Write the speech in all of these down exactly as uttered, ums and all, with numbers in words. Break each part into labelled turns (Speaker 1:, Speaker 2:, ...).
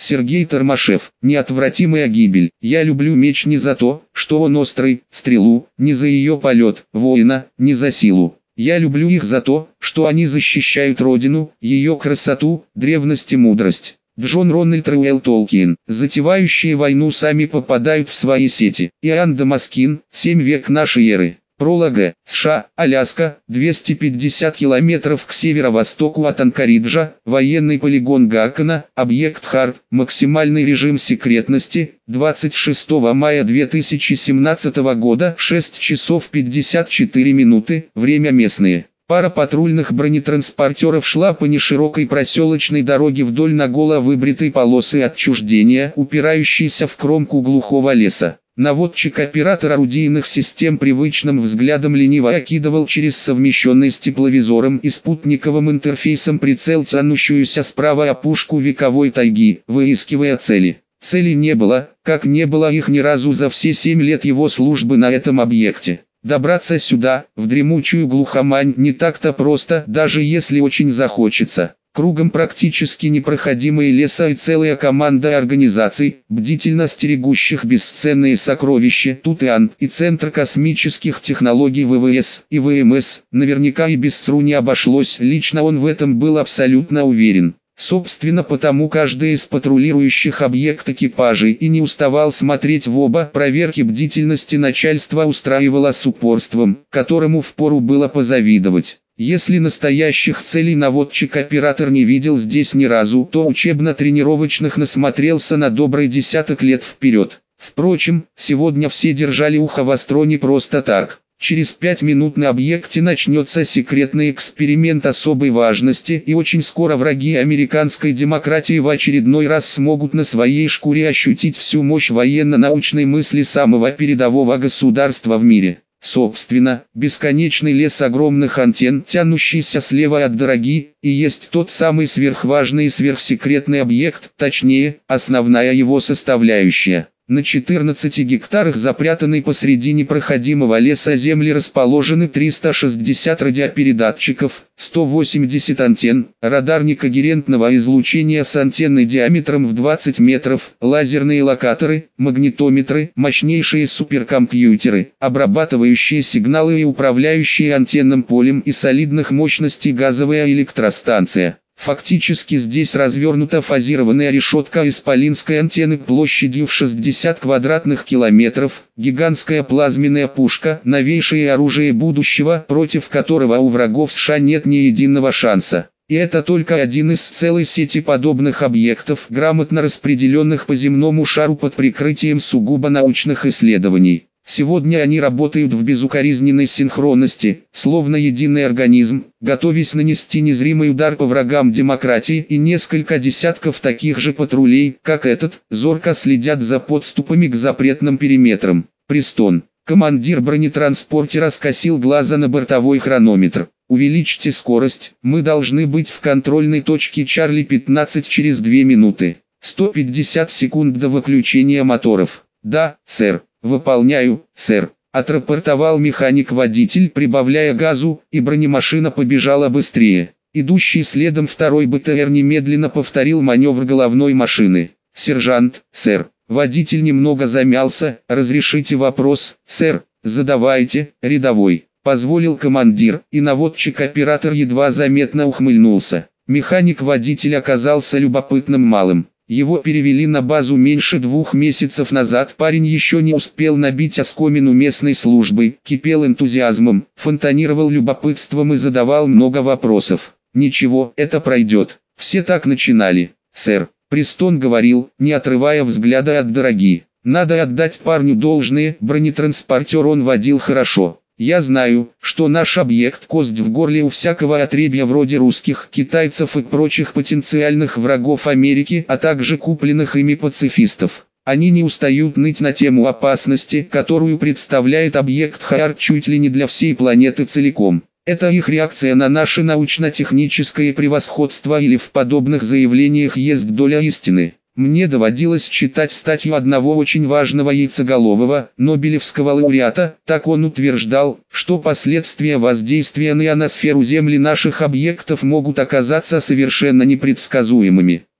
Speaker 1: Сергей Тормашев. Неотвратимая гибель. Я люблю меч не за то, что он острый, стрелу, не за ее полет, воина, не за силу. Я люблю их за то, что они защищают родину, ее красоту, древность и мудрость. Джон Рональд Руэлл Толкиен. Затевающие войну сами попадают в свои сети. Иоанн Дамаскин. Семь век нашей эры. Пролога. США, Аляска, двести пятьдесят километров к северо-востоку от Анкориджа, военный полигон Гакона, объект Харп, максимальный режим секретности, двадцать шестого мая две тысячи семнадцатого года, шесть часов пятьдесят четыре минуты, время местное. Пара патрульных бронетранспортеров шла по неширокой проселочной дороге вдоль наголо выбритой полосы отчуждения, упирающейся в кромку глухого леса. Наводчик-оператор орудийных систем привычным взглядом лениво окидывал через совмещенный с тепловизором и спутниковым интерфейсом прицел тянущуюся справа опушку вековой тайги, выискивая цели. Целей не было, как не было их ни разу за все семь лет его службы на этом объекте. Добраться сюда, в дремучую глухомань, не так-то просто, даже если очень захочется. Кругом практически непроходимые леса и целая команда организаций, бдительно стерегущих бесценные сокровища Тутеан и Центр космических технологий ВВС и ВМС, наверняка и без ЦРУ не обошлось, лично он в этом был абсолютно уверен. Собственно, потому каждый из патрулирующих объект экипажей и не уставал смотреть в оба. Проверки бдительности начальства устраивало с упорством, которому впору было позавидовать. Если настоящих целей наводчик-оператор не видел здесь ни разу, то учебно-тренировочных насмотрелся на добрый десяток лет вперед. Впрочем, сегодня все держали ухо востро не просто так. Через пять минут на объекте начнется секретный эксперимент особой важности, и очень скоро враги американской демократии в очередной раз смогут на своей шкуре ощутить всю мощь военно-научной мысли самого передового государства в мире. Собственно, бесконечный лес огромных антенн, тянущийся слева от дороги, и есть тот самый сверхважный и сверхсекретный объект, точнее, основная его составляющая. На четырнадцати гектарах, запрятанной посреди непроходимого леса земли, расположены триста шестьдесят радиопередатчиков, сто восемьдесят антенн, радар некогерентного излучения с антенной диаметром в двадцать метров, лазерные локаторы, магнитометры, мощнейшие суперкомпьютеры, обрабатывающие сигналы и управляющие антенным полем, и солидных мощностей газовая электростанция. Фактически здесь развернута фазированная решетка исполинской антенны площадью в шестьдесят квадратных километров, гигантская плазменная пушка, новейшее оружие будущего, против которого у врагов США нет ни единого шанса. И это только один из целой сети подобных объектов, грамотно распределенных по земному шару под прикрытием сугубо научных исследований. Сегодня они работают в безукоризненной синхронности, словно единый организм, готовясь нанести незримый удар по врагам демократии, и несколько десятков таких же патрулей, как этот, зорко следят за подступами к запретным периметрам. Престон. Командир бронетранспортера скосил глаза на бортовой хронометр. «Увеличьте скорость, мы должны быть в контрольной точке Чарли пятнадцать через две минуты. сто пятьдесят секунд до выключения моторов». «Да, сэр». «Выполняю, сэр», — отрапортовал механик-водитель, прибавляя газу, и бронемашина побежала быстрее. Идущий следом второй БТР немедленно повторил маневр головной машины. «Сержант, сэр». Водитель немного замялся. «Разрешите вопрос, сэр?» «Задавайте, рядовой», — позволил командир, и наводчик-оператор едва заметно ухмыльнулся. Механик-водитель оказался любопытным малым. Его перевели на базу меньше двух месяцев назад. Парень еще не успел набить оскомину местной службы, кипел энтузиазмом, фонтанировал любопытством и задавал много вопросов. «Ничего, это пройдет. Все так начинали, сэр», — Престон говорил, не отрывая взгляда от дороги. «Надо отдать парню должное, бронетранспортер он водил хорошо. Я знаю, что наш объект кость в горле у всякого отребья вроде русских, китайцев и прочих потенциальных врагов Америки, а также купленных ими пацифистов. Они не устают ныть на тему опасности, которую представляет объект Хаар чуть ли не для всей планеты целиком. Это их реакция на наше научно-техническое превосходство, или в подобных заявлениях есть доля истины. Мне доводилось читать статью одного очень важного яйцеголового, нобелевского лауреата. Так он утверждал, что последствия воздействия на ионосферу Земли наших объектов могут оказаться совершенно непредсказуемыми.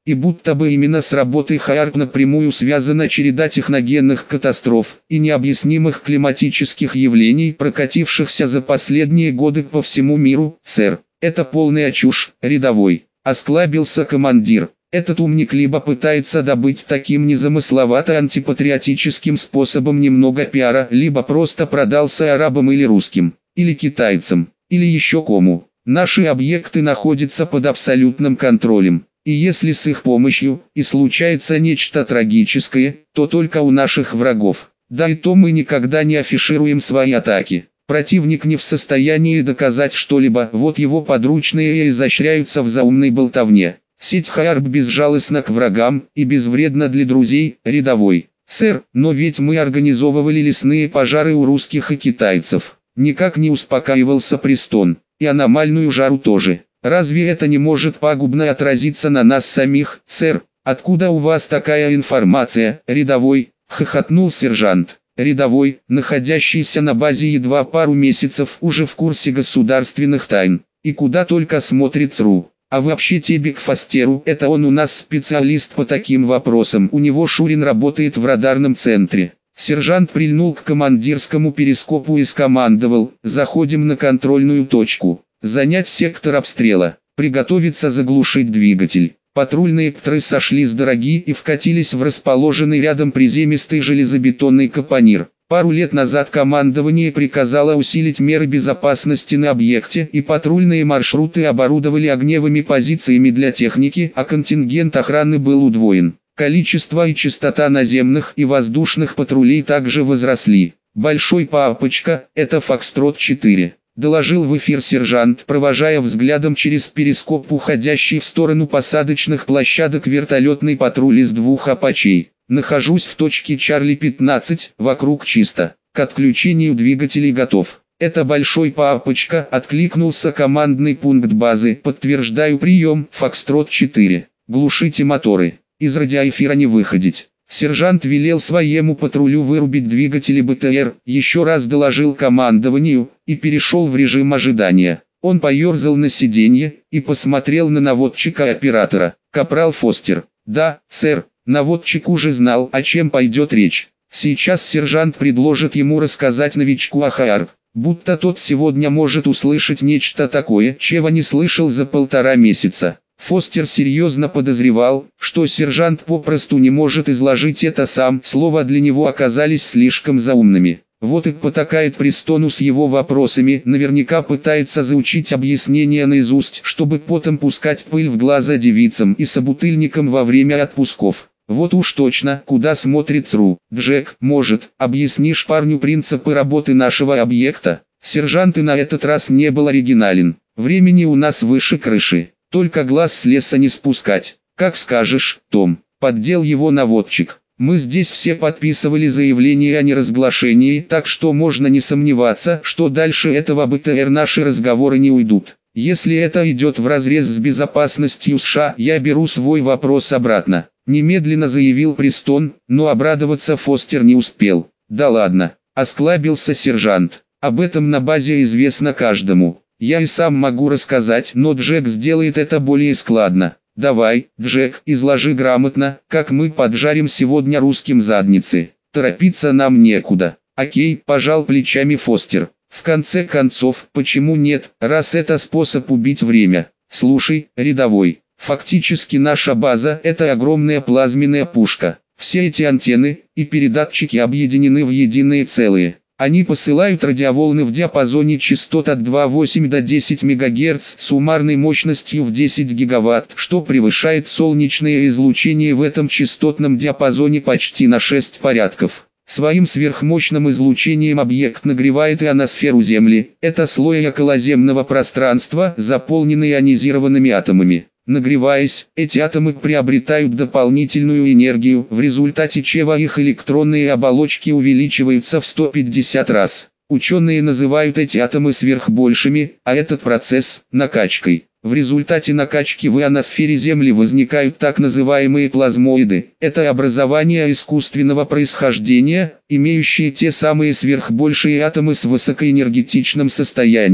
Speaker 1: И будто бы именно с работой ХААРП напрямую связана череда техногенных катастроф и необъяснимых климатических явлений, прокатившихся за последние годы по всему миру. «Сэр, это полная чушь, рядовой», — осклабился командир. «Этот умник либо пытается добыть таким незамысловато антипатриотическим способом немного пиара, либо просто продался арабам или русским, или китайцам, или еще кому. Наши объекты находятся под абсолютным контролем. И если с их помощью и случается нечто трагическое, то только у наших врагов. Да и то мы никогда не афишируем свои атаки. Противник не в состоянии доказать что-либо, вот его подручные и изощряются в заумной болтовне. Сеть ХААРП безжалостна к врагам и безвредна для друзей, рядовой. Сэр, но ведь мы организовывали лесные пожары у русских и китайцев. Никак не успокаивался Престон. И аномальную жару тоже. Разве это не может пагубно отразиться на нас самих, сэр? Откуда у вас такая информация, рядовой? Хохотнул сержант. Рядовой, находящийся на базе едва пару месяцев, уже в курсе государственных тайн. И куда только смотрит ЦРУ. А вообще тебе к Фостеру, это он у нас специалист по таким вопросам. У него Шурин работает в радарном центре. Сержант прильнул к командирскому перископу и скомандовал: «Заходим на контрольную точку. Занять сектор обстрела. Приготовиться заглушить двигатель». Патрульные птры сошли с дороги и вкатились в расположенный рядом приземистый железобетонный капонир. Пару лет назад командование приказало усилить меры безопасности на объекте, и патрульные маршруты оборудовали огневыми позициями для техники, а контингент охраны был удвоен. Количество и частота наземных и воздушных патрулей также возросли. «Большой папочка, это Фокстрот четыре», — доложил в эфир сержант, провожая взглядом через перископ уходящий в сторону посадочных площадок вертолетный патруль из двух апачей. «Нахожусь в точке Чарли пятнадцать, вокруг чисто. К отключению двигателей готов». «Это Большой папочка», — откликнулся командный пункт базы. «Подтверждаю прием, Фокстрот четыре. Глушите моторы. Из радиоэфира не выходить». Сержант велел своему патрулю вырубить двигатели БТР, еще раз доложил командованию и перешел в режим ожидания. Он поерзал на сиденье и посмотрел на наводчика-оператора. «Капрал Фостер». «Да, сэр». Наводчик уже знал, о чем пойдет речь. Сейчас сержант предложит ему рассказать новичку о ХААРП, будто тот сегодня может услышать нечто такое, чего не слышал за полтора месяца. Фостер серьезно подозревал, что сержант попросту не может изложить это сам, слова для него оказались слишком заумными. Вот и потакает Престону с его вопросами, наверняка пытается заучить объяснения наизусть, чтобы потом пускать пыль в глаза девицам и собутыльникам во время отпусков. Вот уж точно, куда смотрит ЦРУ. «Джек, может, объяснишь парню принципы работы нашего объекта?» Сержант и на этот раз не был оригинален. «Времени у нас выше крыши. Только глаз с леса не спускать». «Как скажешь, Том», — поддел его наводчик. «Мы здесь все подписывали заявление о неразглашении, так что можно не сомневаться, что дальше этого БТР наши разговоры не уйдут. Если это идет вразрез с безопасностью США, я беру свой вопрос обратно», — немедленно заявил Престон, но обрадоваться Фостер не успел. «Да ладно», — осклабился сержант, — «об этом на базе известно каждому. Я и сам могу рассказать, но Джек сделает это более складно. Давай, Джек, изложи грамотно, как мы поджарим сегодня русским задницы. Торопиться нам некуда». «Окей», – пожал плечами Фостер. «В конце концов, почему нет, раз это способ убить время? Слушай, рядовой, фактически наша база – это огромная плазменная пушка. Все эти антенны и передатчики объединены в единое целое. Они посылают радиоволны в диапазоне частот от два целых восемь десятых до десяти мегагерц с суммарной мощностью в десять гигаватт, что превышает солнечное излучение в этом частотном диапазоне почти на шесть порядков. Своим сверхмощным излучением объект нагревает ионосферу Земли, это слой околоземного пространства, заполненный ионизированными атомами. Нагреваясь, эти атомы приобретают дополнительную энергию, в результате чего их электронные оболочки увеличиваются в сто пятьдесят раз. Ученые называют эти атомы сверхбольшими, а этот процесс – накачкой. В результате накачки в ионосфере Земли возникают так называемые плазмоиды. Это образование искусственного происхождения, имеющие те самые сверхбольшие атомы с высокоэнергетичным состоянием.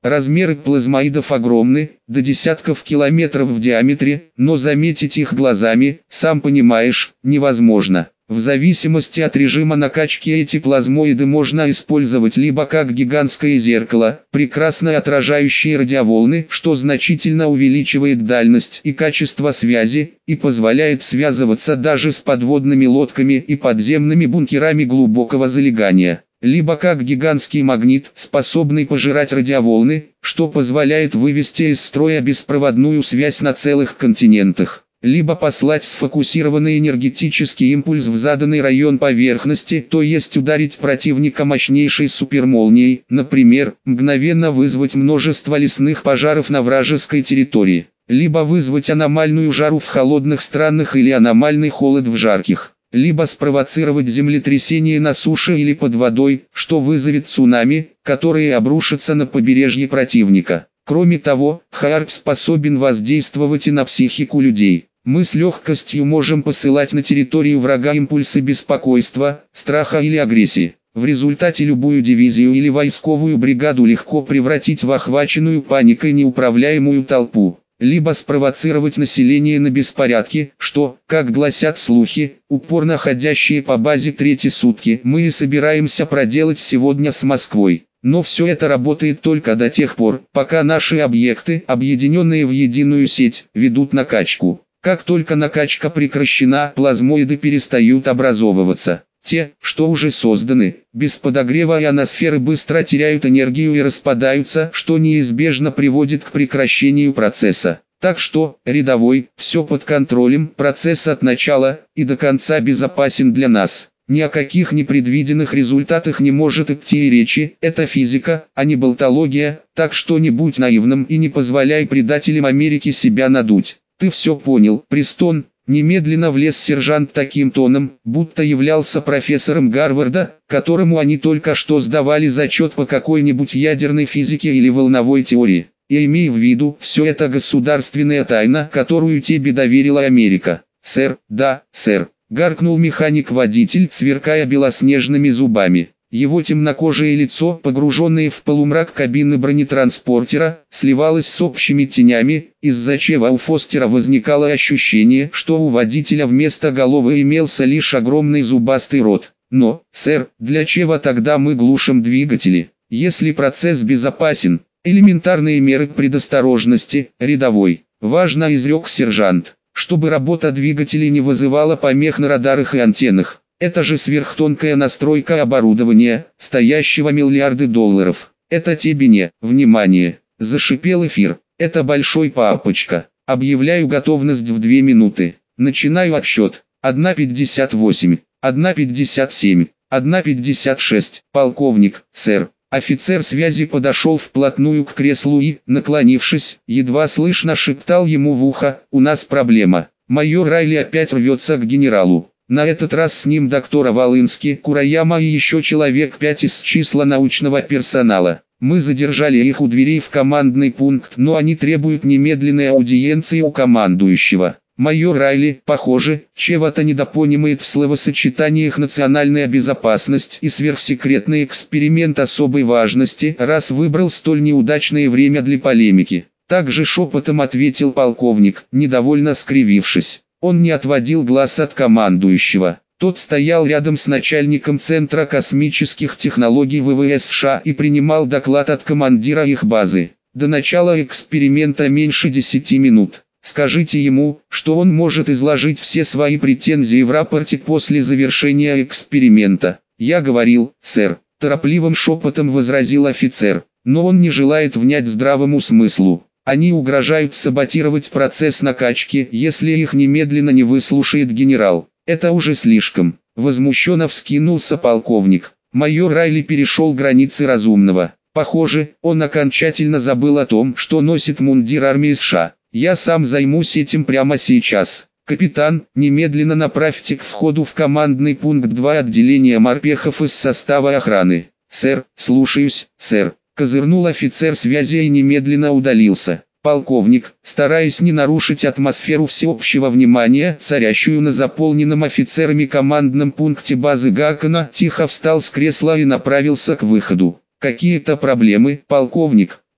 Speaker 1: Размеры плазмоидов огромны, до десятков километров в диаметре, но заметить их глазами, сам понимаешь, невозможно. В зависимости от режима накачки эти плазмоиды можно использовать либо как гигантское зеркало, прекрасно отражающее радиоволны, что значительно увеличивает дальность и качество связи, и позволяет связываться даже с подводными лодками и подземными бункерами глубокого залегания. Либо как гигантский магнит, способный пожирать радиоволны, что позволяет вывести из строя беспроводную связь на целых континентах. Либо послать сфокусированный энергетический импульс в заданный район поверхности, то есть ударить противника мощнейшей супермолнией, например, мгновенно вызвать множество лесных пожаров на вражеской территории. Либо вызвать аномальную жару в холодных странах или аномальный холод в жарких. Либо спровоцировать землетрясение на суше или под водой, что вызовет цунами, которые обрушатся на побережье противника. Кроме того, Хаарп способен воздействовать и на психику людей. Мы с легкостью можем посылать на территорию врага импульсы беспокойства, страха или агрессии. В результате любую дивизию или войсковую бригаду легко превратить в охваченную паникой неуправляемую толпу. Либо спровоцировать население на беспорядки, что, как гласят слухи, упорно ходящие по базе третьи сутки, мы и собираемся проделать сегодня с Москвой. Но все это работает только до тех пор, пока наши объекты, объединенные в единую сеть, ведут накачку. Как только накачка прекращена, плазмоиды перестают образовываться. Те, что уже созданы, без подогрева ионосферы быстро теряют энергию и распадаются, что неизбежно приводит к прекращению процесса. Так что, рядовой, все под контролем, процесс от начала и до конца безопасен для нас. Ни о каких непредвиденных результатах не может идти и речи, это физика, а не болтология, так что не будь наивным и не позволяй предателям Америки себя надуть. Ты все понял, Престон? Немедленно влез сержант таким тоном, будто являлся профессором Гарварда, которому они только что сдавали зачет по какой-нибудь ядерной физике или волновой теории. И имей в виду, все это государственная тайна, которую тебе доверила Америка. Сэр, да, сэр, гаркнул механик-водитель, сверкая белоснежными зубами. Его темнокожее лицо, погруженное в полумрак кабины бронетранспортера, сливалось с общими тенями, из-за чего у Фостера возникало ощущение, что у водителя вместо головы имелся лишь огромный зубастый рот. Но, сэр, для чего тогда мы глушим двигатели, если процесс безопасен? Элементарные меры предосторожности, рядовой. Важно, изрек сержант, чтобы работа двигателей не вызывала помех на радарах и антеннах. Это же сверхтонкая настройка оборудования, стоящего миллиарды долларов. Это тебе не, внимание, зашипел эфир. Это большой папочка. Объявляю готовность в две минуты. Начинаю отсчет. одна пятьдесят восемь, одна пятьдесят семь, одна пятьдесят шесть. Полковник, сэр. Офицер связи подошел вплотную к креслу и, наклонившись, едва слышно шептал ему в ухо: «У нас проблема. Майор Райли опять рвется к генералу. На этот раз с ним доктор Волынский, Кураяма и еще человек пять из числа научного персонала. Мы задержали их у дверей в командный пункт, но они требуют немедленной аудиенции у командующего. Майор Райли, похоже, чего-то недопонимает в словосочетаниях «национальная безопасность» и «сверхсекретный эксперимент особой важности», раз выбрал столь неудачное время для полемики. Также шепотом ответил полковник, недовольно скривившись. Он не отводил глаз от командующего. Тот стоял рядом с начальником Центра космических технологий ВВС США и принимал доклад от командира их базы. До начала эксперимента меньше десяти минут. Скажите ему, что он может изложить все свои претензии в рапорте после завершения эксперимента. Я говорил, сэр, торопливым шепотом возразил офицер, но он не желает внять здравому смыслу. Они угрожают саботировать процесс накачки, если их немедленно не выслушает генерал. Это уже слишком. Возмущенно вскинулся полковник. Майор Райли перешел границы разумного. Похоже, он окончательно забыл о том, что носит мундир армии США. Я сам займусь этим прямо сейчас. Капитан, немедленно направьте к входу в командный пункт два отделения морпехов из состава охраны. Сэр, слушаюсь, сэр. Козырнул офицер связи и немедленно удалился. Полковник, стараясь не нарушить атмосферу всеобщего внимания, царящую на заполненном офицерами командном пункте базы Гакона, тихо встал с кресла и направился к выходу. Какие-то проблемы, полковник?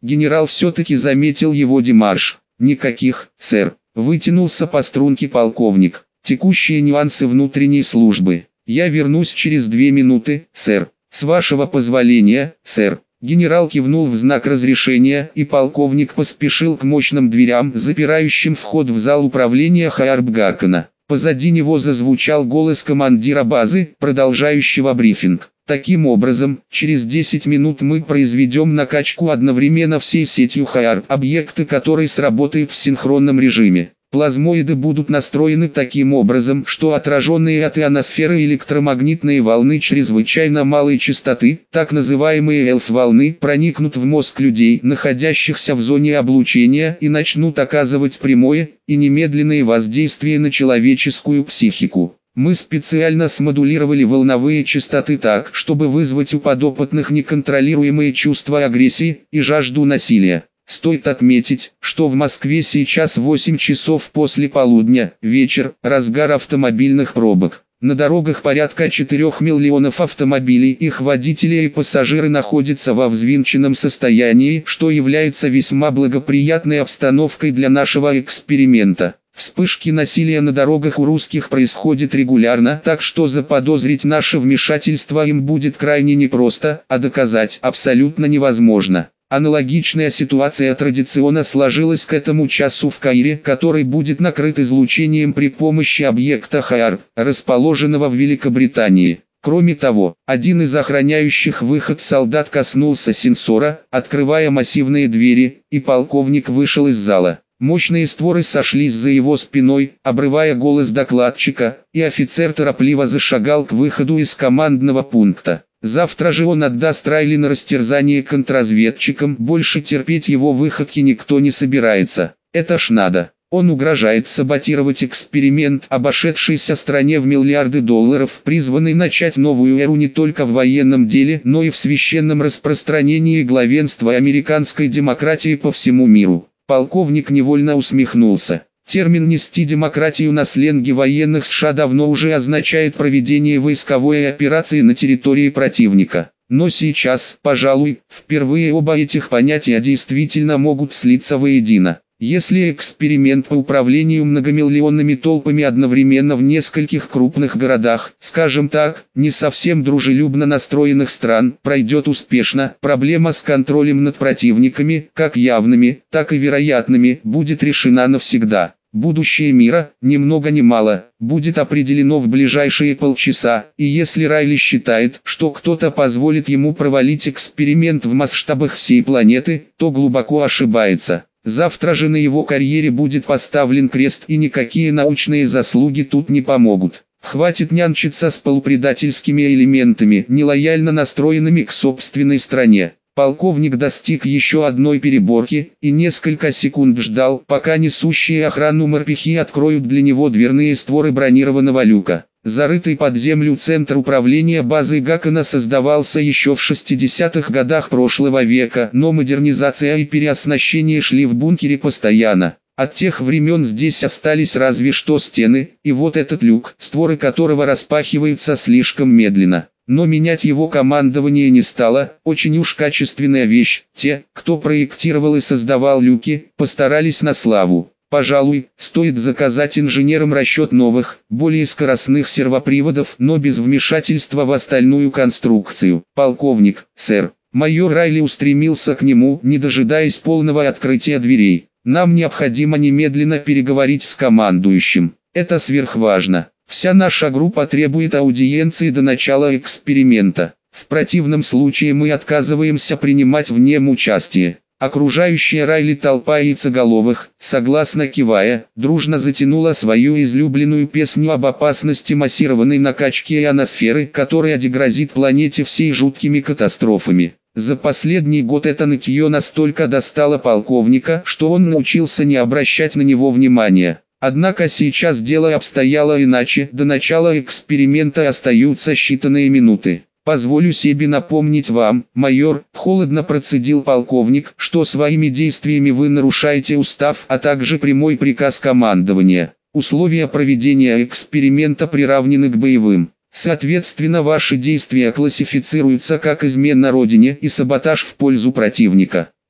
Speaker 1: Генерал все-таки заметил его демарш. «Никаких, сэр», — вытянулся по струнке полковник. «Текущие нюансы внутренней службы. Я вернусь через две минуты, сэр. С вашего позволения, сэр». Генерал кивнул в знак разрешения, и полковник поспешил к мощным дверям, запирающим вход в зал управления Хайарбгакена. Позади него зазвучал голос командира базы, продолжающего брифинг. «Таким образом, через десять минут мы произведем накачку одновременно всей сетью Хайарб, объекты которой сработают в синхронном режиме. Плазмоиды будут настроены таким образом, что отраженные от ионосферы электромагнитные волны чрезвычайно малой частоты, так называемые эльф-волны, проникнут в мозг людей, находящихся в зоне облучения, и начнут оказывать прямое и немедленное воздействие на человеческую психику. Мы специально смодулировали волновые частоты так, чтобы вызвать у подопытных неконтролируемые чувства агрессии и жажду насилия. Стоит отметить, что в Москве сейчас восемь часов после полудня, вечер, разгар автомобильных пробок. На дорогах порядка четырёх миллионов автомобилей, их водители и пассажиры находятся во взвинченном состоянии, что является весьма благоприятной обстановкой для нашего эксперимента. Вспышки насилия на дорогах у русских происходят регулярно, так что заподозрить наше вмешательство им будет крайне непросто, а доказать абсолютно невозможно. Аналогичная ситуация традиционно сложилась к этому часу в Каире, который будет накрыт излучением при помощи объекта Хайарб, расположенного в Великобритании. Кроме того, один из охраняющих выход солдат коснулся сенсора, открывая массивные двери, и полковник вышел из зала. Мощные створы сошлись за его спиной, обрывая голос докладчика, и офицер торопливо зашагал к выходу из командного пункта. Завтра же он отдаст Райли на растерзание контрразведчикам, больше терпеть его выходки никто не собирается. Это ж надо. Он угрожает саботировать эксперимент, обошедшийся стране в миллиарды долларов, призванный начать новую эру не только в военном деле, но и в священном распространении главенства американской демократии по всему миру. Полковник невольно усмехнулся. Термин «нести демократию» на сленге военных США давно уже означает проведение войсковой операции на территории противника. Но сейчас, пожалуй, впервые оба этих понятия действительно могут слиться воедино. Если эксперимент по управлению многомиллионными толпами одновременно в нескольких крупных городах, скажем так, не совсем дружелюбно настроенных стран, пройдет успешно, проблема с контролем над противниками, как явными, так и вероятными, будет решена навсегда. Будущее мира, ни много ни мало, будет определено в ближайшие полчаса, и если Райли считает, что кто-то позволит ему провалить эксперимент в масштабах всей планеты, то глубоко ошибается. Завтра же на его карьере будет поставлен крест, и никакие научные заслуги тут не помогут. Хватит нянчиться с полупредательскими элементами, нелояльно настроенными к собственной стране. Полковник достиг еще одной переборки, и несколько секунд ждал, пока несущие охрану морпехи откроют для него дверные створы бронированного люка. Зарытый под землю центр управления базой Гакена создавался еще в шестидесятых годах прошлого века, но модернизация и переоснащение шли в бункере постоянно. От тех времен здесь остались разве что стены, и вот этот люк, створы которого распахиваются слишком медленно. Но менять его командование не стало, очень уж качественная вещь. Те, кто проектировал и создавал люки, постарались на славу. Пожалуй, стоит заказать инженерам расчет новых, более скоростных сервоприводов, но без вмешательства в остальную конструкцию. «Полковник, сэр». Майор Райли устремился к нему, не дожидаясь полного открытия дверей. «Нам необходимо немедленно переговорить с командующим. Это сверхважно. Вся наша группа требует аудиенции до начала эксперимента. В противном случае мы отказываемся принимать в нем участие». Окружающая Райли толпа яйцеголовых, согласно кивая, дружно затянула свою излюбленную песню об опасности массированной накачки ионосферы, которая грозит планете всей жуткими катастрофами. За последний год это нытье настолько достало полковника, что он научился не обращать на него внимания. Однако сейчас дело обстояло иначе, до начала эксперимента остаются считанные минуты. «Позволю себе напомнить вам, майор», — холодно процедил полковник, «что своими действиями вы нарушаете устав, а также прямой приказ командования. Условия проведения эксперимента приравнены к боевым. Соответственно, ваши действия классифицируются как измена родине и саботаж в пользу противника».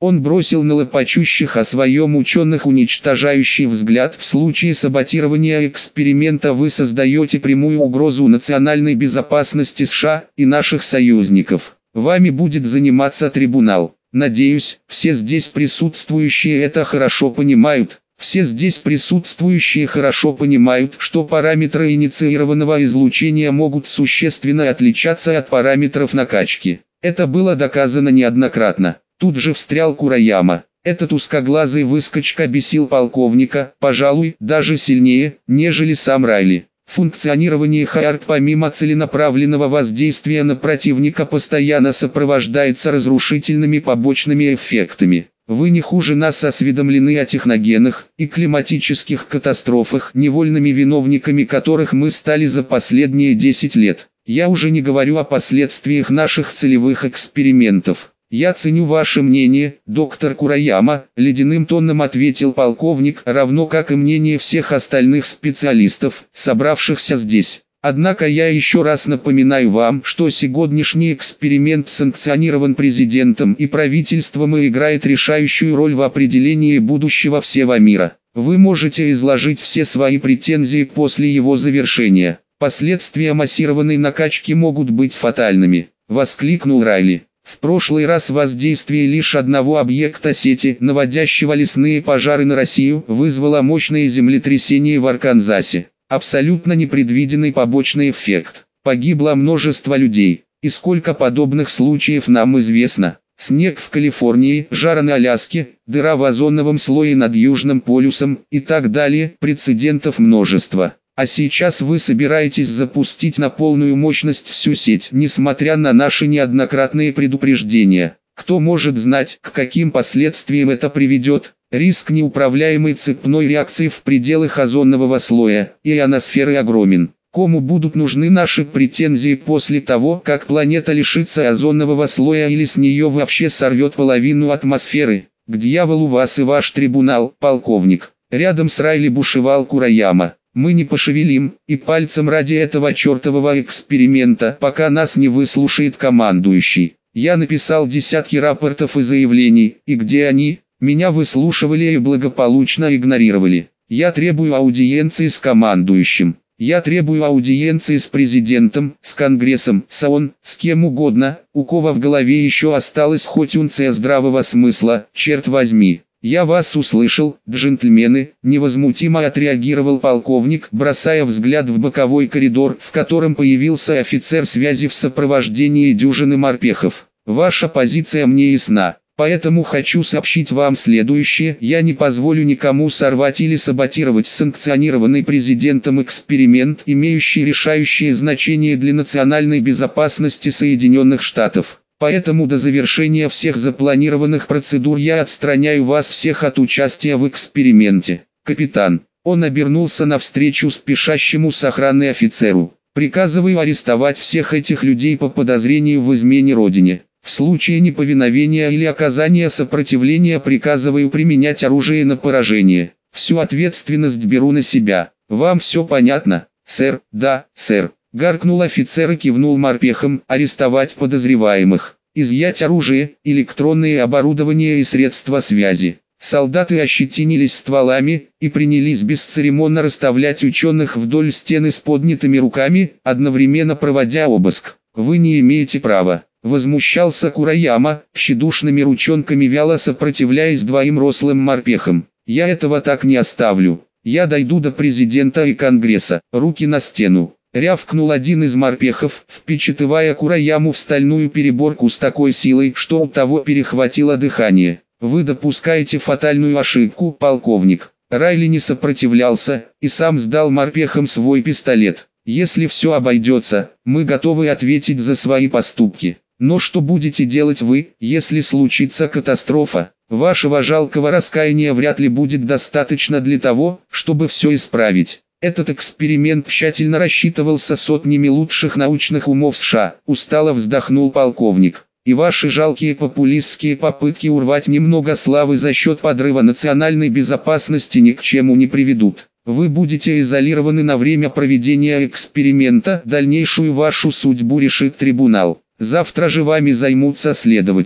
Speaker 1: Он бросил на лопачущих о своем ученых уничтожающий взгляд. В случае саботирования эксперимента вы создаете прямую угрозу национальной безопасности США и наших союзников. Вами будет заниматься трибунал. Надеюсь, все здесь присутствующие это хорошо понимают. Все здесь присутствующие хорошо понимают, что параметры инициированного излучения могут существенно отличаться от параметров накачки. Это было доказано неоднократно. Тут же встрял Кураяма. Этот узкоглазый выскочка бесил полковника, пожалуй, даже сильнее, нежели сам Райли. Функционирование ХААРТ помимо целенаправленного воздействия на противника постоянно сопровождается разрушительными побочными эффектами. Вы не хуже нас осведомлены о техногенных и климатических катастрофах, невольными виновниками которых мы стали за последние десять лет. Я уже не говорю о последствиях наших целевых экспериментов. «Я ценю ваше мнение, доктор Кураяма», – ледяным тоном ответил полковник, равно как и мнение всех остальных специалистов, собравшихся здесь. Однако я еще раз напоминаю вам, что сегодняшний эксперимент санкционирован президентом и правительством и играет решающую роль в определении будущего всего мира. Вы можете изложить все свои претензии после его завершения. Последствия массированной накачки могут быть фатальными, воскликнул Райли. В прошлый раз воздействие лишь одного объекта сети, наводящего лесные пожары на Россию, вызвало мощное землетрясение в Арканзасе. Абсолютно непредвиденный побочный эффект. Погибло множество людей. И сколько подобных случаев нам известно. Снег в Калифорнии, жара на Аляске, дыра в озоновом слое над Южным полюсом и так далее. Прецедентов множество. А сейчас вы собираетесь запустить на полную мощность всю сеть, несмотря на наши неоднократные предупреждения. Кто может знать, к каким последствиям это приведет? Риск неуправляемой цепной реакции в пределах озонового слоя и ионосферы огромен. Кому будут нужны наши претензии после того, как планета лишится озонового слоя или с нее вообще сорвет половину атмосферы? К дьяволу вас и ваш трибунал, полковник. Рядом с Райли бушевал Кураяма. Мы не пошевелим и пальцем ради этого чертового эксперимента, пока нас не выслушает командующий. Я написал десятки рапортов и заявлений, и где они? Меня выслушивали и благополучно игнорировали. Я требую аудиенции с командующим. Я требую аудиенции с президентом, с Конгрессом, с ООН, с кем угодно, у кого в голове еще осталось хоть унция здравого смысла, черт возьми. «Я вас услышал, джентльмены», – невозмутимо отреагировал полковник, бросая взгляд в боковой коридор, в котором появился офицер связи в сопровождении дюжины морпехов. «Ваша позиция мне ясна, поэтому хочу сообщить вам следующее. Я не позволю никому сорвать или саботировать санкционированный президентом эксперимент, имеющий решающее значение для национальной безопасности Соединенных Штатов. Поэтому до завершения всех запланированных процедур я отстраняю вас всех от участия в эксперименте. Капитан». Он обернулся навстречу спешащему с охраной офицеру. «Приказываю арестовать всех этих людей по подозрению в измене Родине. В случае неповиновения или оказания сопротивления приказываю применять оружие на поражение. Всю ответственность беру на себя. Вам все понятно?» «Сэр, да, сэр». Гаркнул офицер и кивнул морпехам: арестовать подозреваемых, изъять оружие, электронное оборудование и средства связи. Солдаты ощетинились стволами и принялись бесцеремонно расставлять ученых вдоль стены с поднятыми руками, одновременно проводя обыск. «Вы не имеете права», — возмущался Кураяма, тщедушными ручонками вяло сопротивляясь двоим рослым морпехам. «Я этого так не оставлю. Я дойду до президента и Конгресса. Руки на стену». Рявкнул один из морпехов, впечатывая Кураяму в стальную переборку с такой силой, что у того перехватило дыхание. «Вы допускаете фатальную ошибку, полковник». Райли не сопротивлялся и сам сдал морпехам свой пистолет. «Если все обойдется, мы готовы ответить за свои поступки. Но что будете делать вы, если случится катастрофа? Вашего жалкого раскаяния вряд ли будет достаточно для того, чтобы все исправить. Этот эксперимент тщательно рассчитывался сотнями лучших научных умов США», – устало вздохнул полковник. «И ваши жалкие популистские попытки урвать немного славы за счет подрыва национальной безопасности ни к чему не приведут. Вы будете изолированы на время проведения эксперимента, дальнейшую вашу судьбу решит трибунал. Завтра же вами займутся следователи.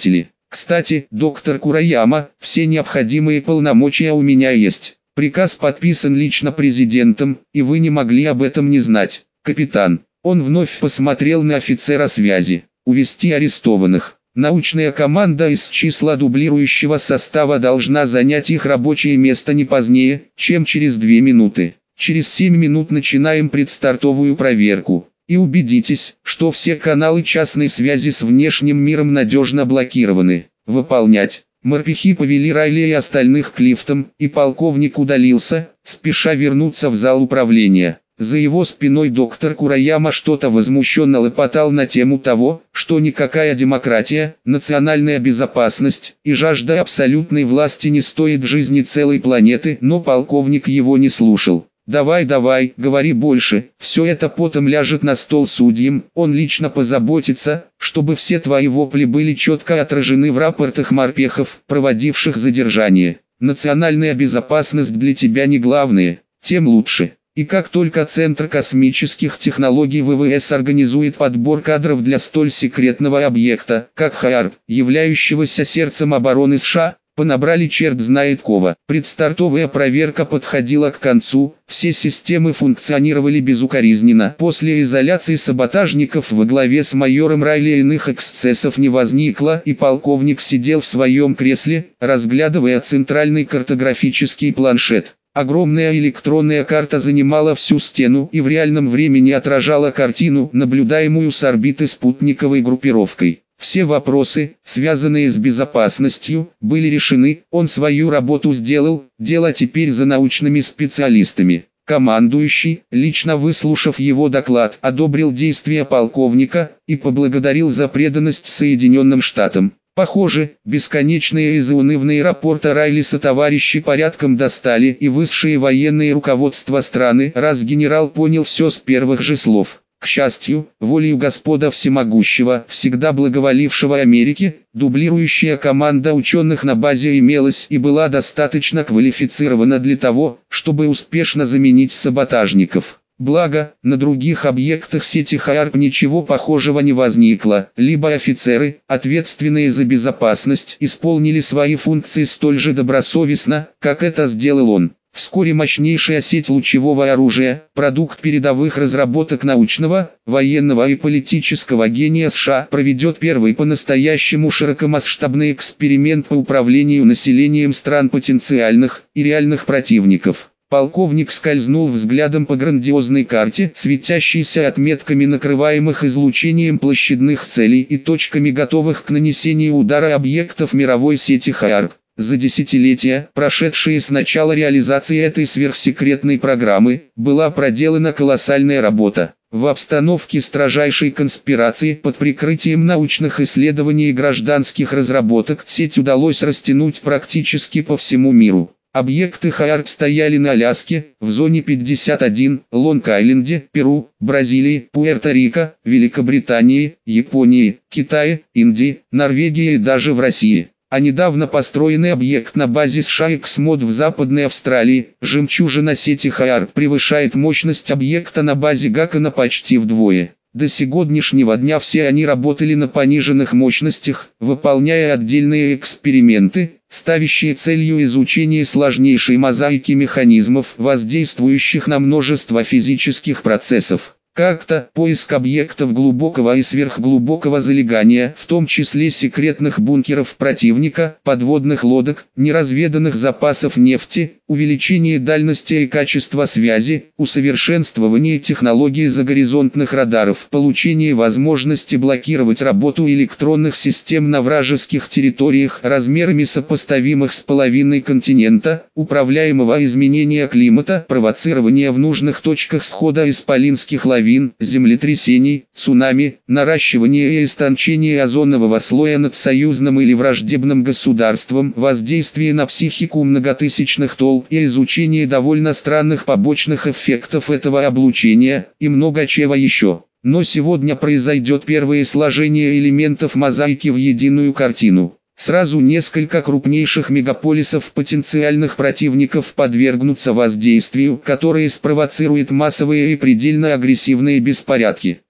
Speaker 1: Кстати, доктор Кураяма, все необходимые полномочия у меня есть. Приказ подписан лично президентом, и вы не могли об этом не знать, капитан. Он вновь посмотрел на офицера связи. Увести арестованных. Научная команда из числа дублирующего состава должна занять их рабочее место не позднее, чем через две минуты. Через семь минут начинаем предстартовую проверку. И убедитесь, что все каналы частной связи с внешним миром надежно блокированы. Выполнять. Морпехи повели Райли и остальных к лифтам, и полковник удалился, спеша вернуться в зал управления. За его спиной доктор Кураяма что-то возмущенно лопотал на тему того, что никакая демократия, национальная безопасность и жажда абсолютной власти не стоит жизни целой планеты, но полковник его не слушал. «Давай, давай, говори больше, все это потом ляжет на стол судьям, он лично позаботится, чтобы все твои вопли были четко отражены в рапортах морпехов, проводивших задержание. Национальная безопасность для тебя не главное, тем лучше». И как только Центр космических технологий ВВС организует подбор кадров для столь секретного объекта, как ХААРП, являющегося сердцем обороны США, понабрали черт знает кого. Предстартовая проверка подходила к концу, все системы функционировали безукоризненно. После изоляции саботажников во главе с майором Райли иных эксцессов не возникло, и полковник сидел в своем кресле, разглядывая центральный картографический планшет. Огромная электронная карта занимала всю стену и в реальном времени отражала картину, наблюдаемую с орбиты спутниковой группировкой. Все вопросы, связанные с безопасностью, были решены, он свою работу сделал, дело теперь за научными специалистами. Командующий, лично выслушав его доклад, одобрил действия полковника и поблагодарил за преданность Соединенным Штатам. Похоже, бесконечные и заунывные рапорты Райлиса товарищи порядком достали и высшее военное руководство страны, раз генерал понял все с первых же слов. К счастью, волею Господа Всемогущего, всегда благоволившего Америке, дублирующая команда ученых на базе имелась и была достаточно квалифицирована для того, чтобы успешно заменить саботажников. Благо, на других объектах сети ХААРП ничего похожего не возникло, либо офицеры, ответственные за безопасность, исполнили свои функции столь же добросовестно, как это сделал он. Вскоре мощнейшая сеть лучевого оружия, продукт передовых разработок научного, военного и политического гения США, проведет первый по-настоящему широкомасштабный эксперимент по управлению населением стран потенциальных и реальных противников. Полковник скользнул взглядом по грандиозной карте, светящейся отметками накрываемых излучением площадных целей и точками готовых к нанесению удара объектов мировой сети ХААРП. За десятилетия, прошедшие с начала реализации этой сверхсекретной программы, была проделана колоссальная работа. В обстановке строжайшей конспирации под прикрытием научных исследований и гражданских разработок сеть удалось растянуть практически по всему миру. Объекты ХААРП стояли на Аляске, в зоне пятьдесят один, Лонг-Айленде, Перу, Бразилии, Пуэрто-Рико, Великобритании, Японии, Китае, Индии, Норвегии и даже в России. А недавно построенный объект на базе США Эксмод в Западной Австралии, жемчужина сети ХААРП, превышает мощность объекта на базе Гакона почти вдвое. До сегодняшнего дня все они работали на пониженных мощностях, выполняя отдельные эксперименты, ставящие целью изучение сложнейшей мозаики механизмов, воздействующих на множество физических процессов. Как-то поиск объектов глубокого и сверхглубокого залегания, в том числе секретных бункеров противника, подводных лодок, неразведанных запасов нефти, увеличение дальности и качества связи, усовершенствование технологий загоризонтных радаров, получение возможности блокировать работу электронных систем на вражеских территориях размерами сопоставимых с половиной континента, управляемого изменения климата, провоцирование в нужных точках схода исполинских лавин, землетрясений, цунами, наращивание и истончение озонового слоя над союзным или враждебным государством, воздействие на психику многотысячных толп и изучение довольно странных побочных эффектов этого облучения, и много чего еще. Но сегодня произойдет первое сложение элементов мозаики в единую картину. Сразу несколько крупнейших мегаполисов потенциальных противников подвергнутся воздействию, которое спровоцирует массовые и предельно агрессивные беспорядки.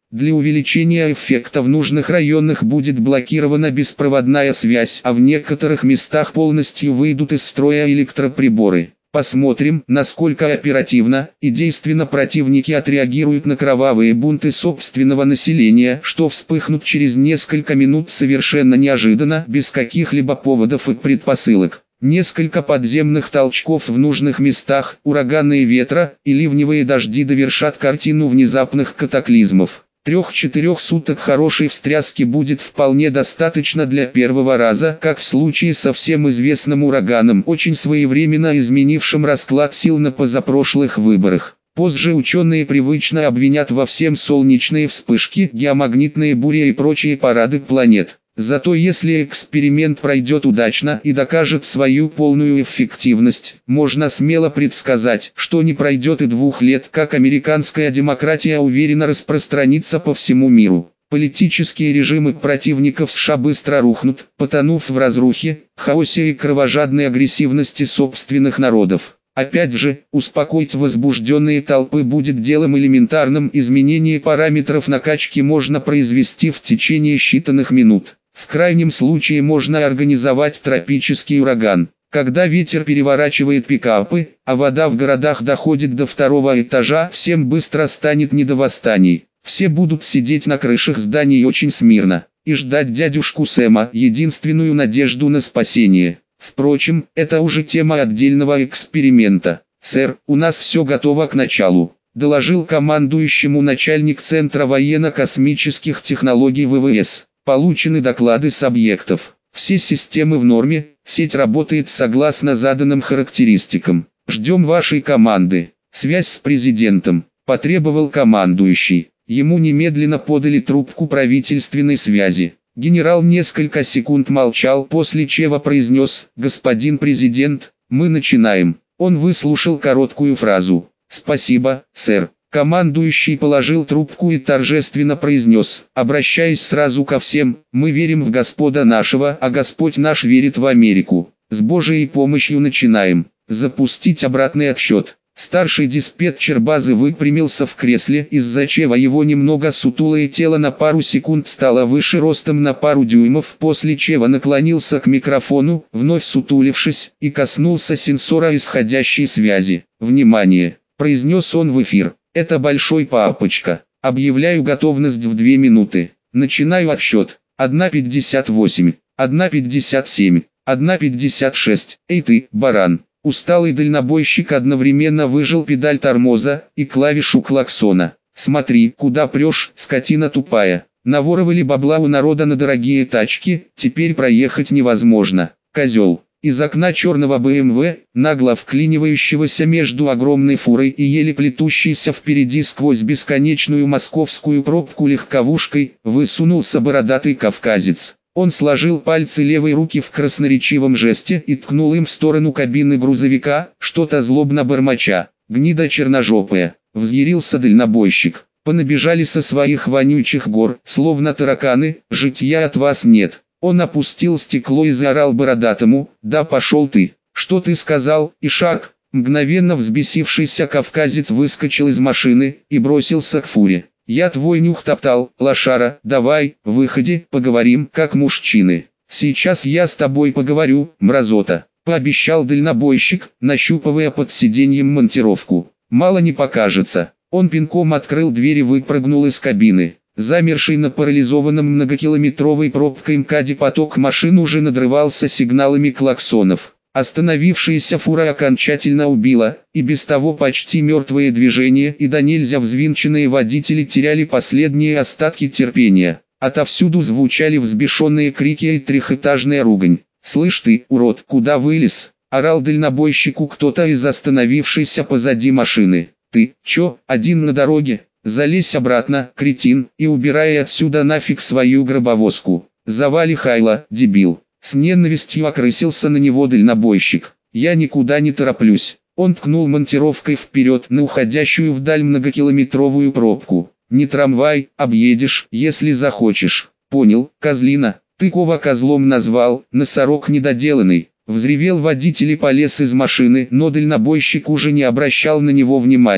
Speaker 1: Для увеличения эффекта в нужных районах будет блокирована беспроводная связь, а в некоторых местах полностью выйдут из строя электроприборы. Посмотрим, насколько оперативно и действенно противники отреагируют на кровавые бунты собственного населения, что вспыхнут через несколько минут совершенно неожиданно, без каких-либо поводов и предпосылок. Несколько подземных толчков в нужных местах, ураганы ветра и ливневые дожди довершат картину внезапных катаклизмов. Трех-четырех суток хорошей встряски будет вполне достаточно для первого раза, как в случае со всем известным ураганом, очень своевременно изменившим расклад сил на позапрошлых выборах. Позже ученые привычно обвинят во всем солнечные вспышки, геомагнитные бури и прочие парады планет. Зато если эксперимент пройдет удачно и докажет свою полную эффективность, можно смело предсказать, что не пройдет и двух лет, как американская демократия уверенно распространится по всему миру. Политические режимы противников США быстро рухнут, потонув в разрухе, хаосе и кровожадной агрессивности собственных народов. Опять же, успокоить возбужденные толпы будет делом элементарным, изменение параметров накачки можно произвести в течение считанных минут. В крайнем случае можно организовать тропический ураган. Когда ветер переворачивает пикапы, а вода в городах доходит до второго этажа, всем быстро станет не до восстаний. Все будут сидеть на крышах зданий очень смирно и ждать дядюшку Сэма, единственную надежду на спасение. Впрочем, это уже тема отдельного эксперимента. «Сэр, у нас все готово к началу», — доложил командующему начальник Центра военно-космических технологий ВВС. Получены доклады с объектов. Все системы в норме, сеть работает согласно заданным характеристикам. Ждем вашей команды. Связь с президентом, потребовал командующий. Ему немедленно подали трубку правительственной связи. Генерал несколько секунд молчал, после чего произнес: «Господин президент, мы начинаем». Он выслушал короткую фразу: «Спасибо, сэр». Командующий положил трубку и торжественно произнес, обращаясь сразу ко всем: «Мы верим в Господа нашего, а Господь наш верит в Америку. С Божией помощью начинаем. Запустить обратный отсчет». Старший диспетчер базы выпрямился в кресле, из-за чего его немного сутулое тело на пару секунд стало выше ростом на пару дюймов, после чего наклонился к микрофону, вновь сутулившись, и коснулся сенсора исходящей связи. «Внимание!» – произнес он в эфир. «Это Большой Папочка. Объявляю готовность в две минуты. Начинаю отсчет. одна пятьдесят восемь, одна пятьдесят семь, одна пятьдесят шесть. Эй ты, баран!» Усталый дальнобойщик одновременно выжал педаль тормоза и клавишу клаксона. «Смотри, куда прешь, скотина тупая. Наворовали бабла у народа на дорогие тачки, теперь проехать невозможно. Козел». Из окна черного бэ эм вэ, нагло вклинивающегося между огромной фурой и еле плетущейся впереди сквозь бесконечную московскую пробку легковушкой, высунулся бородатый кавказец. Он сложил пальцы левой руки в красноречивом жесте и ткнул им в сторону кабины грузовика, что-то злобно бормоча. «Гнида черножопая!» — взъярился дальнобойщик. «Понабежали со своих вонючих гор, словно тараканы, житья от вас нет». Он опустил стекло и заорал бородатому: «Да пошел ты!» «Что ты сказал, Ишак?» Мгновенно взбесившийся кавказец выскочил из машины и бросился к фуре. «Я твой нюх топтал, лошара, давай, выходи, поговорим, как мужчины». «Сейчас я с тобой поговорю, мразота», — пообещал дальнобойщик, нащупывая под сиденьем монтировку. «Мало не покажется». Он пинком открыл дверь и выпрыгнул из кабины. Замерший на парализованном многокилометровой пробкой МКАДе поток машин уже надрывался сигналами клаксонов. Остановившаяся фура окончательно убила, и без того почти мертвые движения и до нельзя взвинченные водители теряли последние остатки терпения. Отовсюду звучали взбешенные крики и трехэтажная ругань. «Слышь ты, урод, куда вылез?» – орал дальнобойщику кто-то из остановившейся позади машины. «Ты, чё, один на дороге? Залезь обратно, кретин, и убирай отсюда нафиг свою гробовозку. Завали Хайла, дебил». С ненавистью окрысился на него дальнобойщик. «Я никуда не тороплюсь». Он ткнул монтировкой вперед на уходящую вдаль многокилометровую пробку. «Не трамвай, объедешь, если захочешь». «Понял, козлина, ты кого козлом назвал, носорог недоделанный?» Взревел водитель и полез из машины, но дальнобойщик уже не обращал на него внимания.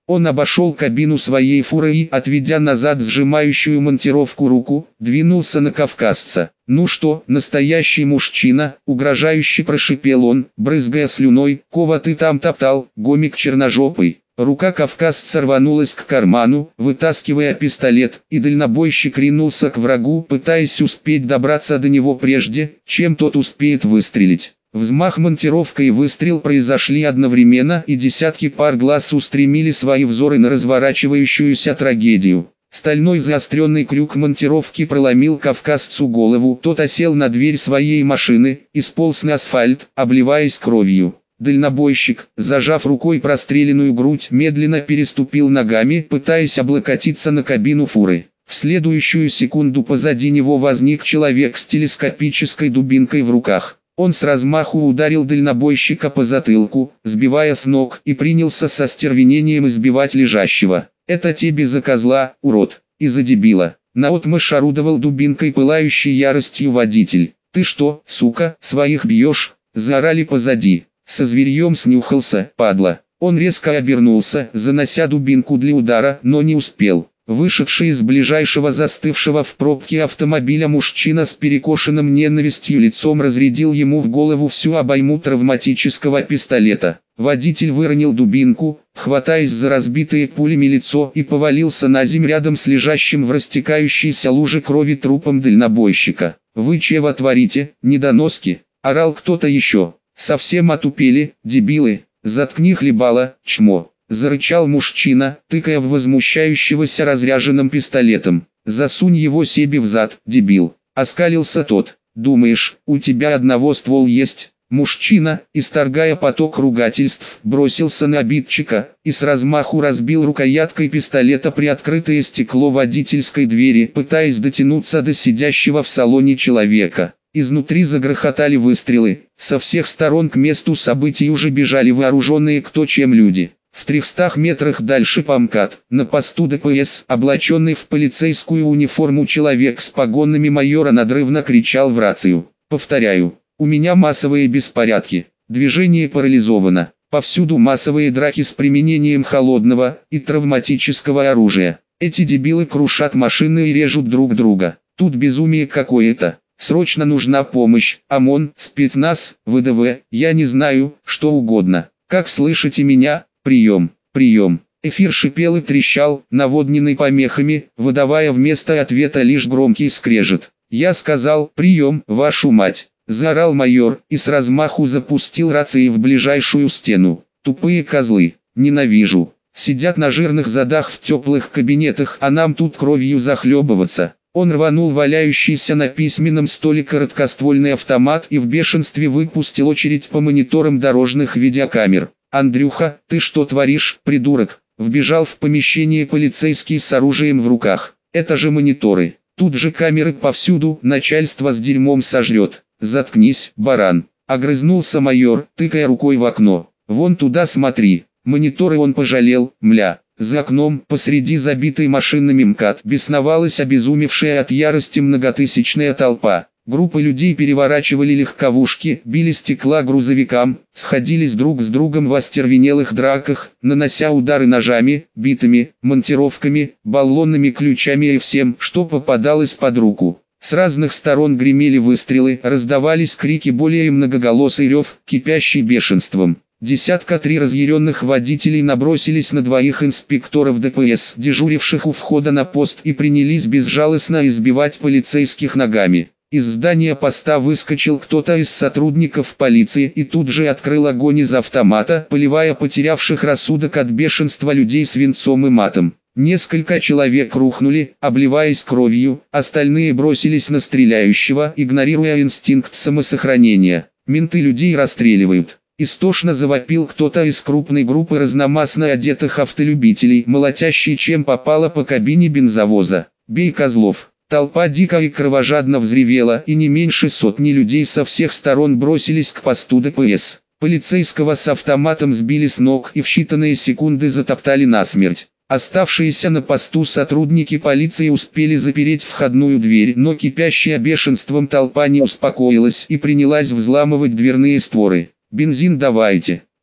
Speaker 1: Он обошел кабину своей фуры и, отведя назад сжимающую монтировку руку, двинулся на кавказца. «Ну что, настоящий мужчина?» — угрожающе прошипел он, брызгая слюной. «Кого ты там топтал, гомик черножопый?» Рука кавказца рванулась к карману, вытаскивая пистолет, и дальнобойщик ринулся к врагу, пытаясь успеть добраться до него прежде, чем тот успеет выстрелить. Взмах, монтировка и выстрел произошли одновременно, и десятки пар глаз устремили свои взоры на разворачивающуюся трагедию. Стальной заостренный крюк монтировки проломил кавказцу голову, тот осел на дверь своей машины и сполз на асфальт, обливаясь кровью. Дальнобойщик, зажав рукой простреленную грудь, медленно переступил ногами, пытаясь облокотиться на кабину фуры. В следующую секунду позади него возник человек с телескопической дубинкой в руках. Он с размаху ударил дальнобойщика по затылку, сбивая с ног, и принялся со стервенением избивать лежащего. «Это тебе за козла, урод, и за дебила!» Наотмашь орудовал дубинкой пылающей яростью водитель. «Ты что, сука, своих бьешь?» – заорали позади. «Со зверьем снюхался, падла!» Он резко обернулся, занося дубинку для удара, но не успел. Вышедший из ближайшего застывшего в пробке автомобиля мужчина с перекошенным ненавистью лицом разрядил ему в голову всю обойму травматического пистолета. Водитель выронил дубинку, хватаясь за разбитые пулями лицо, и повалился на землю рядом с лежащим в растекающейся луже крови трупом дальнобойщика. «Вы чего творите, недоноски?» – орал кто-то еще. «Совсем отупели, дебилы, заткни хлебало, чмо!» — зарычал мужчина, тыкая в возмущающегося разряженным пистолетом. «Засунь его себе в зад, дебил!» — оскалился тот. «Думаешь, у тебя одного ствол есть?» Мужчина, исторгая поток ругательств, бросился на обидчика и с размаху разбил рукояткой пистолета приоткрытое стекло водительской двери, пытаясь дотянуться до сидящего в салоне человека. Изнутри загрохотали выстрелы, со всех сторон к месту событий уже бежали вооруженные кто чем люди. В трехстах метрах дальше по МКАД, на посту ДПС, облаченный в полицейскую униформу человек с погонами майора надрывно кричал в рацию. «Повторяю, у меня массовые беспорядки, движение парализовано, повсюду массовые драки с применением холодного и травматического оружия. Эти дебилы крушат машины и режут друг друга. Тут безумие какое-то. Срочно нужна помощь, ОМОН, спецназ, ВДВ, я не знаю, что угодно. Как слышите меня? Прием, прием». Эфир шипел и трещал, наводненный помехами, выдавая вместо ответа лишь громкий скрежет. «Я сказал, прием, вашу мать!» – заорал майор и с размаху запустил рации в ближайшую стену. «Тупые козлы, ненавижу. Сидят на жирных задах в теплых кабинетах, а нам тут кровью захлебываться». Он рванул валяющийся на письменном столе короткоствольный автомат и в бешенстве выпустил очередь по мониторам дорожных видеокамер. «Андрюха, ты что творишь, придурок?» Вбежал в помещение полицейский с оружием в руках. «Это же мониторы. Тут же камеры повсюду, начальство с дерьмом сожрет». «Заткнись, баран!» Огрызнулся майор, тыкая рукой в окно. «Вон туда смотри». Мониторы он пожалел, мля. За окном, посреди забитой машинами МКАД, бесновалась обезумевшая от ярости многотысячная толпа. Группы людей переворачивали легковушки, били стекла грузовикам, сходились друг с другом в остервенелых драках, нанося удары ножами, битами, монтировками, баллонными ключами и всем, что попадалось под руку. С разных сторон гремели выстрелы, раздавались крики, более многоголосый рев, кипящий бешенством. Десятка три разъяренных водителей набросились на двоих инспекторов ДПС, дежуривших у входа на пост, и принялись безжалостно избивать полицейских ногами. Из здания поста выскочил кто-то из сотрудников полиции и тут же открыл огонь из автомата, поливая потерявших рассудок от бешенства людей свинцом и матом. Несколько человек рухнули, обливаясь кровью, остальные бросились на стреляющего, игнорируя инстинкт самосохранения. «Менты людей расстреливают!» Истошно завопил кто-то из крупной группы разномастно одетых автолюбителей, молотящий чем попало по кабине бензовоза. «Бей козлов!» Толпа дико и кровожадно взревела, и не меньше сотни людей со всех сторон бросились к посту ДПС. Полицейского с автоматом сбили с ног и в считанные секунды затоптали насмерть. Оставшиеся на посту сотрудники полиции успели запереть входную дверь, но кипящая бешенством толпа не успокоилась и принялась взламывать дверные створы. «Бензин давайте!»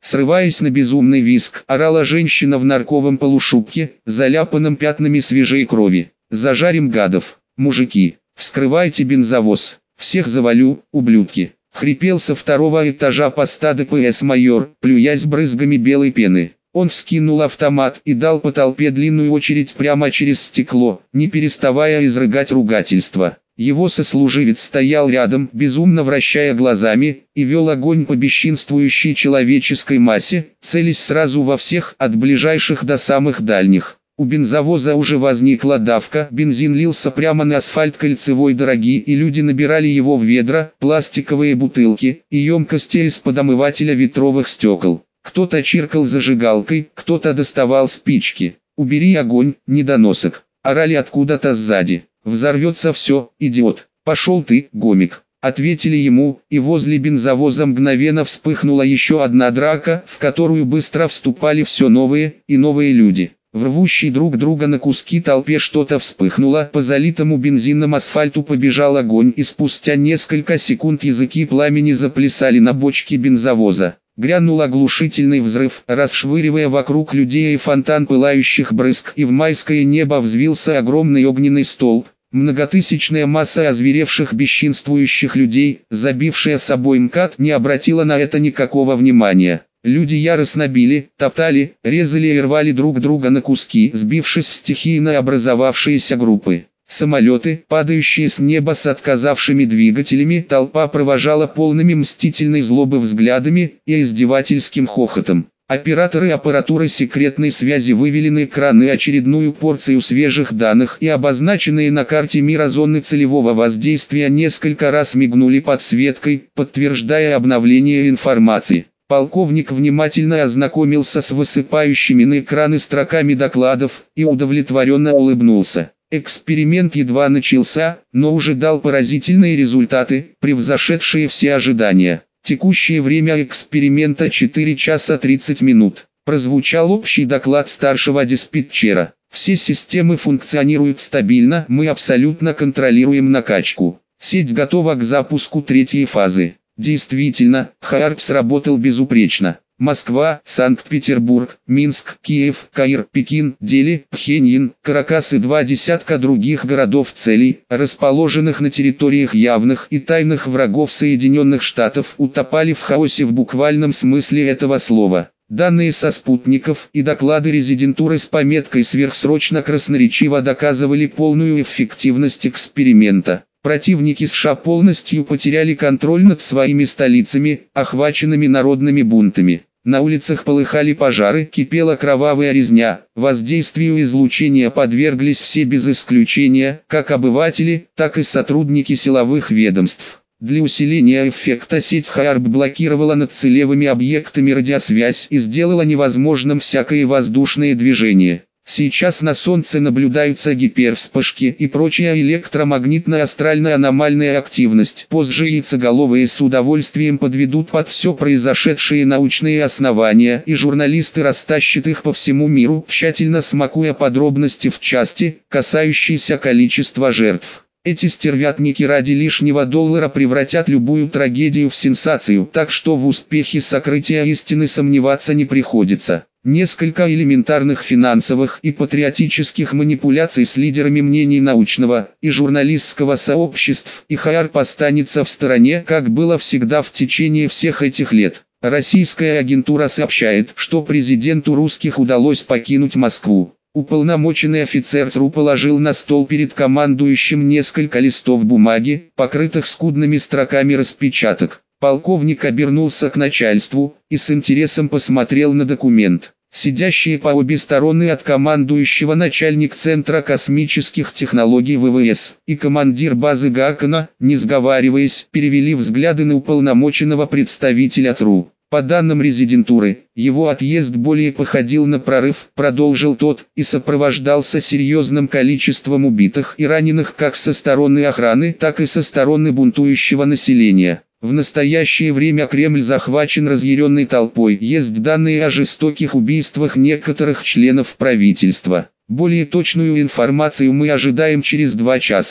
Speaker 1: Срываясь на безумный визг, орала женщина в норковом полушубке, заляпанном пятнами свежей крови. «Зажарим гадов! Мужики, вскрывайте бензовоз! Всех завалю, ублюдки!» Хрипел со второго этажа поста ДПС майор, плюясь брызгами белой пены. Он вскинул автомат и дал по толпе длинную очередь прямо через стекло, не переставая изрыгать ругательства. Его сослуживец стоял рядом, безумно вращая глазами, и вел огонь по бесчинствующей человеческой массе, целясь сразу во всех, от ближайших до самых дальних. У бензовоза уже возникла давка, бензин лился прямо на асфальт кольцевой дороги, и люди набирали его в ведра, пластиковые бутылки и емкости из-под омывателя ветровых стекол. Кто-то чиркал зажигалкой, кто-то доставал спички. «Убери огонь, недоносок!» орали откуда-то сзади. «Взорвется все, идиот! Пошел ты, гомик!» Ответили ему, и возле бензовоза мгновенно вспыхнула еще одна драка, в которую быстро вступали все новые и новые люди. В рвущей друг друга на куски толпе что-то вспыхнуло, по залитому бензином асфальту побежал огонь, и спустя несколько секунд языки пламени заплясали на бочке бензовоза. Грянул оглушительный взрыв, расшвыривая вокруг людей и фонтан пылающих брызг, и в майское небо взвился огромный огненный столб. Многотысячная масса озверевших бесчинствующих людей, забившая собой МКАД, не обратила на это никакого внимания. Люди яростно били, топтали, резали и рвали друг друга на куски, сбившись в стихийно образовавшиеся группы. Самолеты, падающие с неба с отказавшими двигателями, толпа провожала полными мстительной злобы взглядами и издевательским хохотом. Операторы аппаратуры секретной связи вывели на экраны очередную порцию свежих данных, и обозначенные на карте мира зоны целевого воздействия несколько раз мигнули подсветкой, подтверждая обновление информации. Полковник внимательно ознакомился с высыпающими на экраны строками докладов и удовлетворенно улыбнулся. Эксперимент едва начался, но уже дал поразительные результаты, превзошедшие все ожидания. Текущее время эксперимента четыре часа тридцать минут. Прозвучал общий доклад старшего диспетчера. Все системы функционируют стабильно, мы абсолютно контролируем накачку. Сеть готова к запуску третьей фазы. Действительно, ХААРП сработал безупречно. Москва, Санкт-Петербург, Минск, Киев, Каир, Пекин, Дели, Пхеньян, Каракас и два десятка других городов-целей, расположенных на территориях явных и тайных врагов Соединенных Штатов, утопали в хаосе в буквальном смысле этого слова. Данные со спутников и доклады резидентуры с пометкой «Сверхсрочно» красноречиво доказывали полную эффективность эксперимента. Противники США полностью потеряли контроль над своими столицами, охваченными народными бунтами. На улицах полыхали пожары, кипела кровавая резня, воздействию излучения подверглись все без исключения, как обыватели, так и сотрудники силовых ведомств. Для усиления эффекта сеть ХААРП блокировала над целевыми объектами радиосвязь и сделала невозможным всякое воздушное движение. Сейчас на Солнце наблюдаются гипервспышки и прочая электромагнитно-астральная аномальная активность. Позже яйцеголовые с удовольствием подведут под все произошедшие научные основания, и журналисты растащат их по всему миру, тщательно смакуя подробности в части, касающейся количества жертв. Эти стервятники ради лишнего доллара превратят любую трагедию в сенсацию, так что в успехе сокрытия истины сомневаться не приходится. Несколько элементарных финансовых и патриотических манипуляций с лидерами мнений научного и журналистского сообществ, и ХААРП останется в стороне, как было всегда в течение всех этих лет. Российская агентура сообщает, что президенту русских удалось покинуть Москву. Уполномоченный офицер ЦРУ положил на стол перед командующим несколько листов бумаги, покрытых скудными строками распечаток. Полковник обернулся к начальству и с интересом посмотрел на документ. Сидящие по обе стороны от командующего начальник Центра космических технологий ВВС и командир базы Гакона, не сговариваясь, перевели взгляды на уполномоченного представителя ЦРУ. По данным резидентуры, его отъезд более походил на прорыв, продолжил тот, и сопровождался серьезным количеством убитых и раненых как со стороны охраны, так и со стороны бунтующего населения. В настоящее время Кремль захвачен разъяренной толпой. Есть данные о жестоких убийствах некоторых членов правительства. Более точную информацию мы ожидаем через два часа.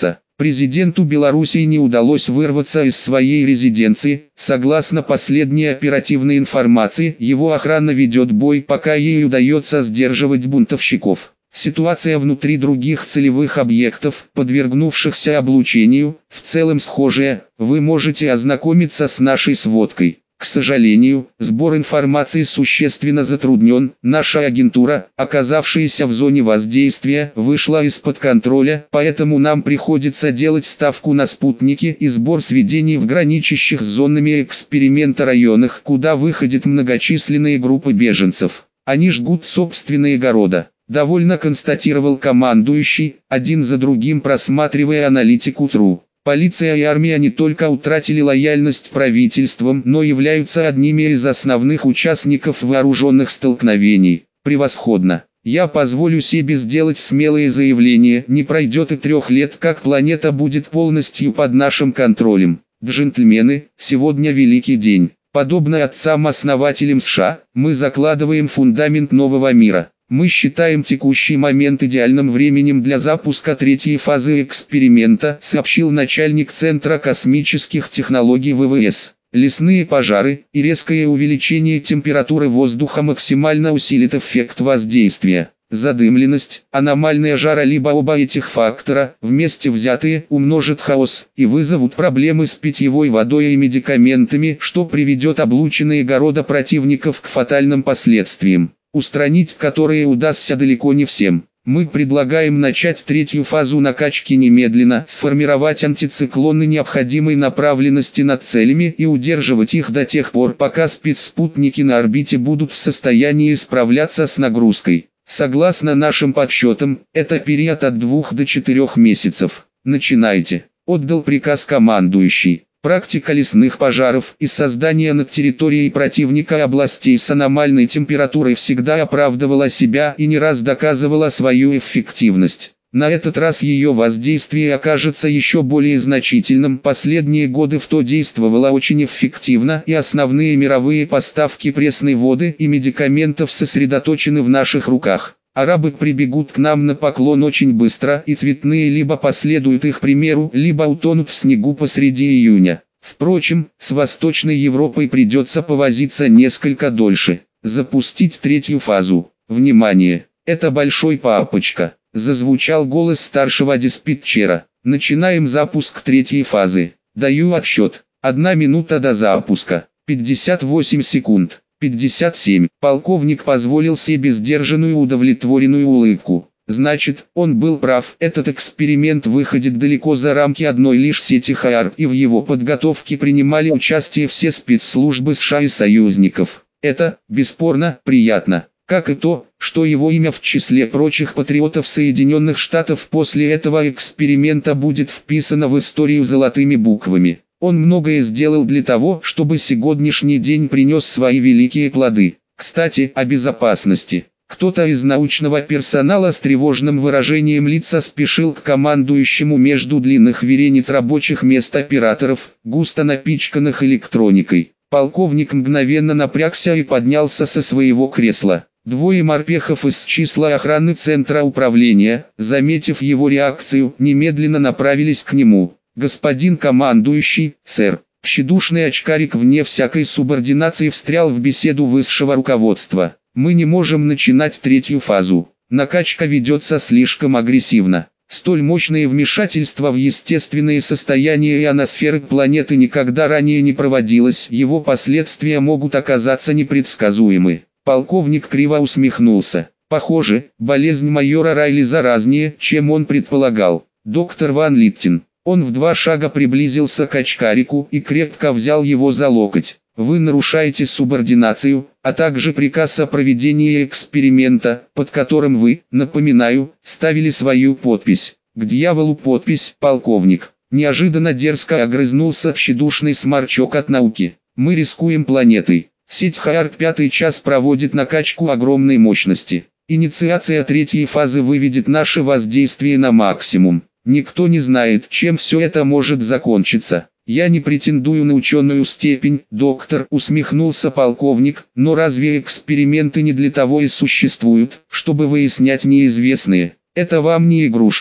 Speaker 1: Президенту Белоруссии не удалось вырваться из своей резиденции. Согласно последней оперативной информации, его охрана ведет бой, пока ей удается сдерживать бунтовщиков. Ситуация внутри других целевых объектов, подвергнувшихся облучению, в целом схожая. Вы можете ознакомиться с нашей сводкой. К сожалению, сбор информации существенно затруднен. Наша агентура, оказавшаяся в зоне воздействия, вышла из-под контроля, поэтому нам приходится делать ставку на спутники и сбор сведений в граничащих с зонами эксперимента районах, куда выходят многочисленные группы беженцев. Они жгут собственные города. Довольно констатировал командующий, один за другим просматривая аналитику ЦРУ. Полиция и армия не только утратили лояльность правительствам, но являются одними из основных участников вооруженных столкновений. Превосходно. Я позволю себе сделать смелые заявления. Не пройдет и трех лет, как планета будет полностью под нашим контролем. Джентльмены, сегодня великий день. Подобно отцам-основателям США, мы закладываем фундамент нового мира. Мы считаем текущий момент идеальным временем для запуска третьей фазы эксперимента, сообщил начальник Центра космических технологий ВВС. Лесные пожары и резкое увеличение температуры воздуха максимально усилит эффект воздействия. Задымленность, аномальная жара либо оба этих фактора, вместе взятые, умножат хаос и вызовут проблемы с питьевой водой и медикаментами, что приведет облученные города противников к фатальным последствиям, устранить которые удастся далеко не всем. Мы предлагаем начать третью фазу накачки немедленно, сформировать антициклоны необходимой направленности над целями и удерживать их до тех пор, пока спецспутники на орбите будут в состоянии справляться с нагрузкой. Согласно нашим подсчетам, это период от двух до четырёх месяцев. Начинайте. Отдал приказ командующий. Практика лесных пожаров и создания над территорией противника областей с аномальной температурой всегда оправдывала себя и не раз доказывала свою эффективность. На этот раз ее воздействие окажется еще более значительным. Последние годы ФТО действовала очень эффективно, и основные мировые поставки пресной воды и медикаментов сосредоточены в наших руках. Арабы прибегут к нам на поклон очень быстро, и цветные либо последуют их примеру, либо утонут в снегу посреди июня. Впрочем, с Восточной Европой придется повозиться несколько дольше. Запустить третью фазу. Внимание! Это большой папочка. Зазвучал голос старшего диспетчера. Начинаем запуск третьей фазы. Даю отсчет. Одна минута до запуска. пятьдесят восемь секунд. пятьдесят семь. Полковник позволил себе сдержанную удовлетворенную улыбку. Значит, он был прав. Этот эксперимент выходит далеко за рамки одной лишь сети ХААР, и в его подготовке принимали участие все спецслужбы США и союзников. Это, бесспорно, приятно. Как и то, что его имя в числе прочих патриотов Соединенных Штатов после этого эксперимента будет вписано в историю золотыми буквами. Он многое сделал для того, чтобы сегодняшний день принес свои великие плоды. Кстати, о безопасности. Кто-то из научного персонала с тревожным выражением лица спешил к командующему между длинных верениц рабочих мест операторов, густо напичканных электроникой. Полковник мгновенно напрягся и поднялся со своего кресла. Двое морпехов из числа охраны центра управления, заметив его реакцию, немедленно направились к нему. «Господин командующий, сэр». Тщедушный очкарик вне всякой субординации встрял в беседу высшего руководства. «Мы не можем начинать третью фазу. Накачка ведется слишком агрессивно. Столь мощное вмешательство в естественные состояния ионосферы планеты никогда ранее не проводилось. Его последствия могут оказаться непредсказуемы». Полковник криво усмехнулся. «Похоже, болезнь майора Райли заразнее, чем он предполагал. Доктор Ван Литтин». Он в два шага приблизился к очкарику и крепко взял его за локоть. «Вы нарушаете субординацию, а также приказ о проведении эксперимента, под которым вы, напоминаю, ставили свою подпись». «К дьяволу подпись, полковник!» Неожиданно дерзко огрызнулся тщедушный сморчок от науки. «Мы рискуем планетой. Сеть ХААР пятый час проводит накачку огромной мощности. Инициация третьей фазы выведет наше воздействие на максимум. Никто не знает, чем все это может закончиться. Я не претендую на ученую степень, доктор», — усмехнулся полковник, «но разве эксперименты не для того и существуют, чтобы выяснять неизвестные? Это вам не игрушки.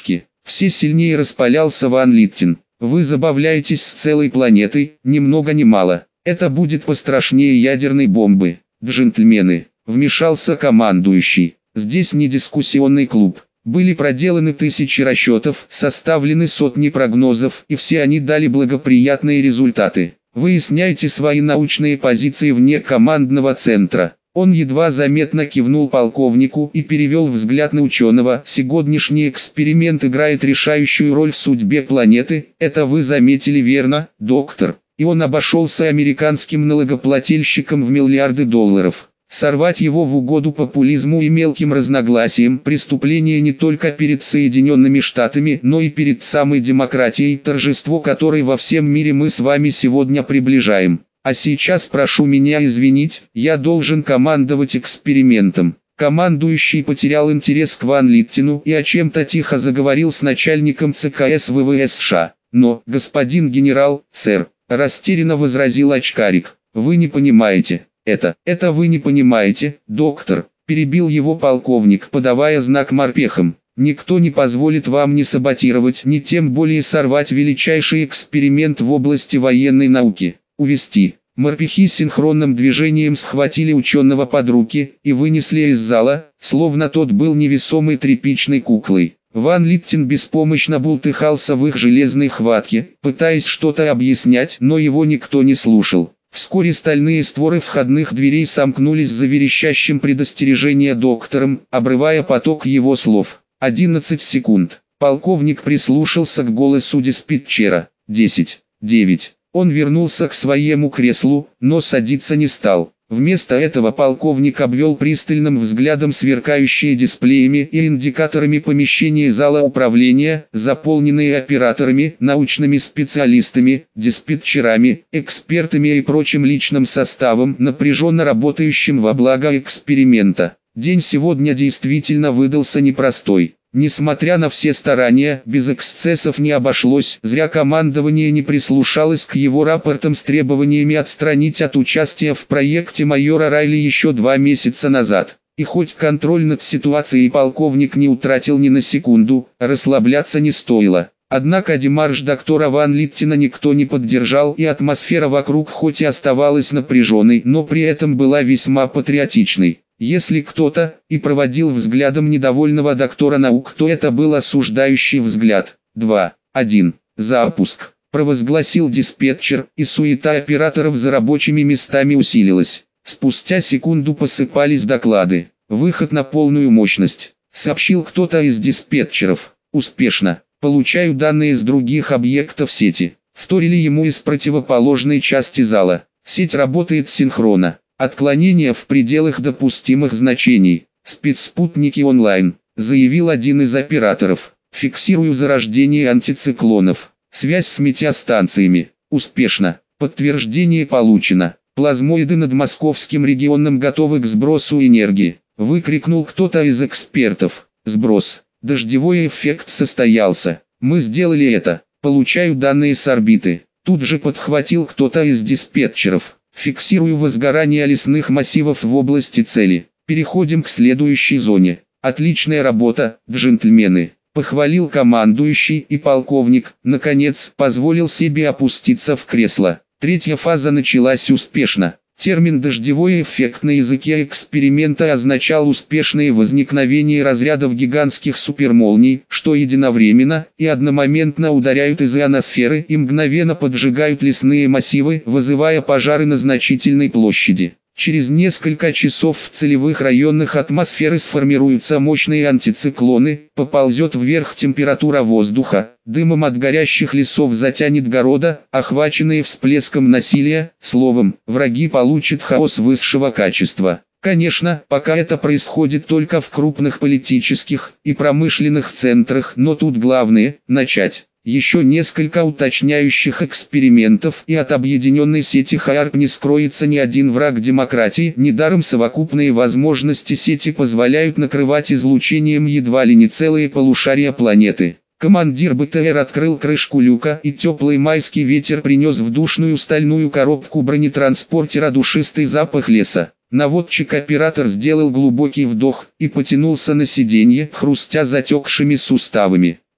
Speaker 1: Все сильнее распалялся Ван Литтин. Вы забавляетесь с целой планетой, ни много ни мало. Это будет пострашнее ядерной бомбы. Джентльмены, вмешался командующий. Здесь не дискуссионный клуб. Были проделаны тысячи расчетов, составлены сотни прогнозов, и все они дали благоприятные результаты. Выясняйте свои научные позиции вне командного центра. Он едва заметно кивнул полковнику и перевел взгляд на ученого. Сегодняшний эксперимент играет решающую роль в судьбе планеты, это вы заметили верно, доктор? И он обошелся американским налогоплательщикам в миллиарды долларов. Сорвать его в угоду популизму и мелким разногласиям – преступление не только перед Соединенными Штатами, но и перед самой демократией, торжество которой во всем мире мы с вами сегодня приближаем. А сейчас прошу меня извинить, я должен командовать экспериментом. Командующий потерял интерес к Ван Литтину и о чем-то тихо заговорил с начальником ЦКС ВВС США. Но, господин генерал, сэр, растерянно возразил очкарик, вы не понимаете. Это, это вы не понимаете, доктор, перебил его полковник, подавая знак морпехам. Никто не позволит вам ни саботировать, ни тем более сорвать величайший эксперимент в области военной науки. Увести. Морпехи синхронным движением схватили ученого под руки и вынесли из зала, словно тот был невесомой тряпичной куклой. Ван Литтин беспомощно бултыхался в их железной хватке, пытаясь что-то объяснять, но его никто не слушал. Вскоре стальные створы входных дверей сомкнулись за верещащим предостережение доктором, обрывая поток его слов. одиннадцать секунд. Полковник прислушался к голосу диспетчера. десять, девять. Он вернулся к своему креслу, но садиться не стал. Вместо этого полковник обвел пристальным взглядом сверкающие дисплеями и индикаторами помещения зала управления, заполненные операторами, научными специалистами, диспетчерами, экспертами и прочим личным составом, напряженно работающим во благо эксперимента. День сегодня действительно выдался непростой. Несмотря на все старания, без эксцессов не обошлось, зря командование не прислушалось к его рапортам с требованиями отстранить от участия в проекте майора Райли еще два месяца назад. И хоть контроль над ситуацией полковник не утратил ни на секунду, расслабляться не стоило. Однако демарш доктора Ван Литтина никто не поддержал, и атмосфера вокруг хоть и оставалась напряженной, но при этом была весьма патриотичной. Если кто-то и проводил взглядом недовольного доктора наук, то это был осуждающий взгляд. два, один, запуск, провозгласил диспетчер, и суета операторов за рабочими местами усилилась. Спустя секунду посыпались доклады. Выход на полную мощность, сообщил кто-то из диспетчеров. Успешно. Получаю данные с других объектов сети. Вторили ему из противоположной части зала. Сеть работает синхронно. Отклонения в пределах допустимых значений. Спецспутники онлайн, заявил один из операторов. Фиксирую зарождение антициклонов. Связь с метеостанциями. Успешно. Подтверждение получено. Плазмоиды над московским регионом готовы к сбросу энергии. Выкрикнул кто-то из экспертов. Сброс. Дождевой эффект состоялся. Мы сделали это. Получаю данные с орбиты. Тут же подхватил кто-то из диспетчеров. Фиксирую возгорание лесных массивов в области цели. Переходим к следующей зоне. Отличная работа, джентльмены. Похвалил командующий, и полковник, наконец, позволил себе опуститься в кресло. Третья фаза началась успешно. Термин «дождевой эффект» на языке эксперимента означал успешное возникновение разрядов гигантских супермолний, что единовременно и одномоментно ударяют из ионосферы и мгновенно поджигают лесные массивы, вызывая пожары на значительной площади. Через несколько часов в целевых районах атмосферы сформируются мощные антициклоны, поползет вверх температура воздуха, дымом от горящих лесов затянет города, охваченные всплеском насилия, словом, враги получат хаос высшего качества. Конечно, пока это происходит только в крупных политических и промышленных центрах, но тут главное – начать. Еще несколько уточняющих экспериментов, и от объединенной сети ХААРП не скроется ни один враг демократии. Недаром совокупные возможности сети позволяют накрывать излучением едва ли не целые полушария планеты. Командир БТР открыл крышку люка, и теплый майский ветер принес в душную стальную коробку бронетранспортера душистый запах леса. Наводчик-оператор сделал глубокий вдох и потянулся на сиденье, хрустя затекшими суставами.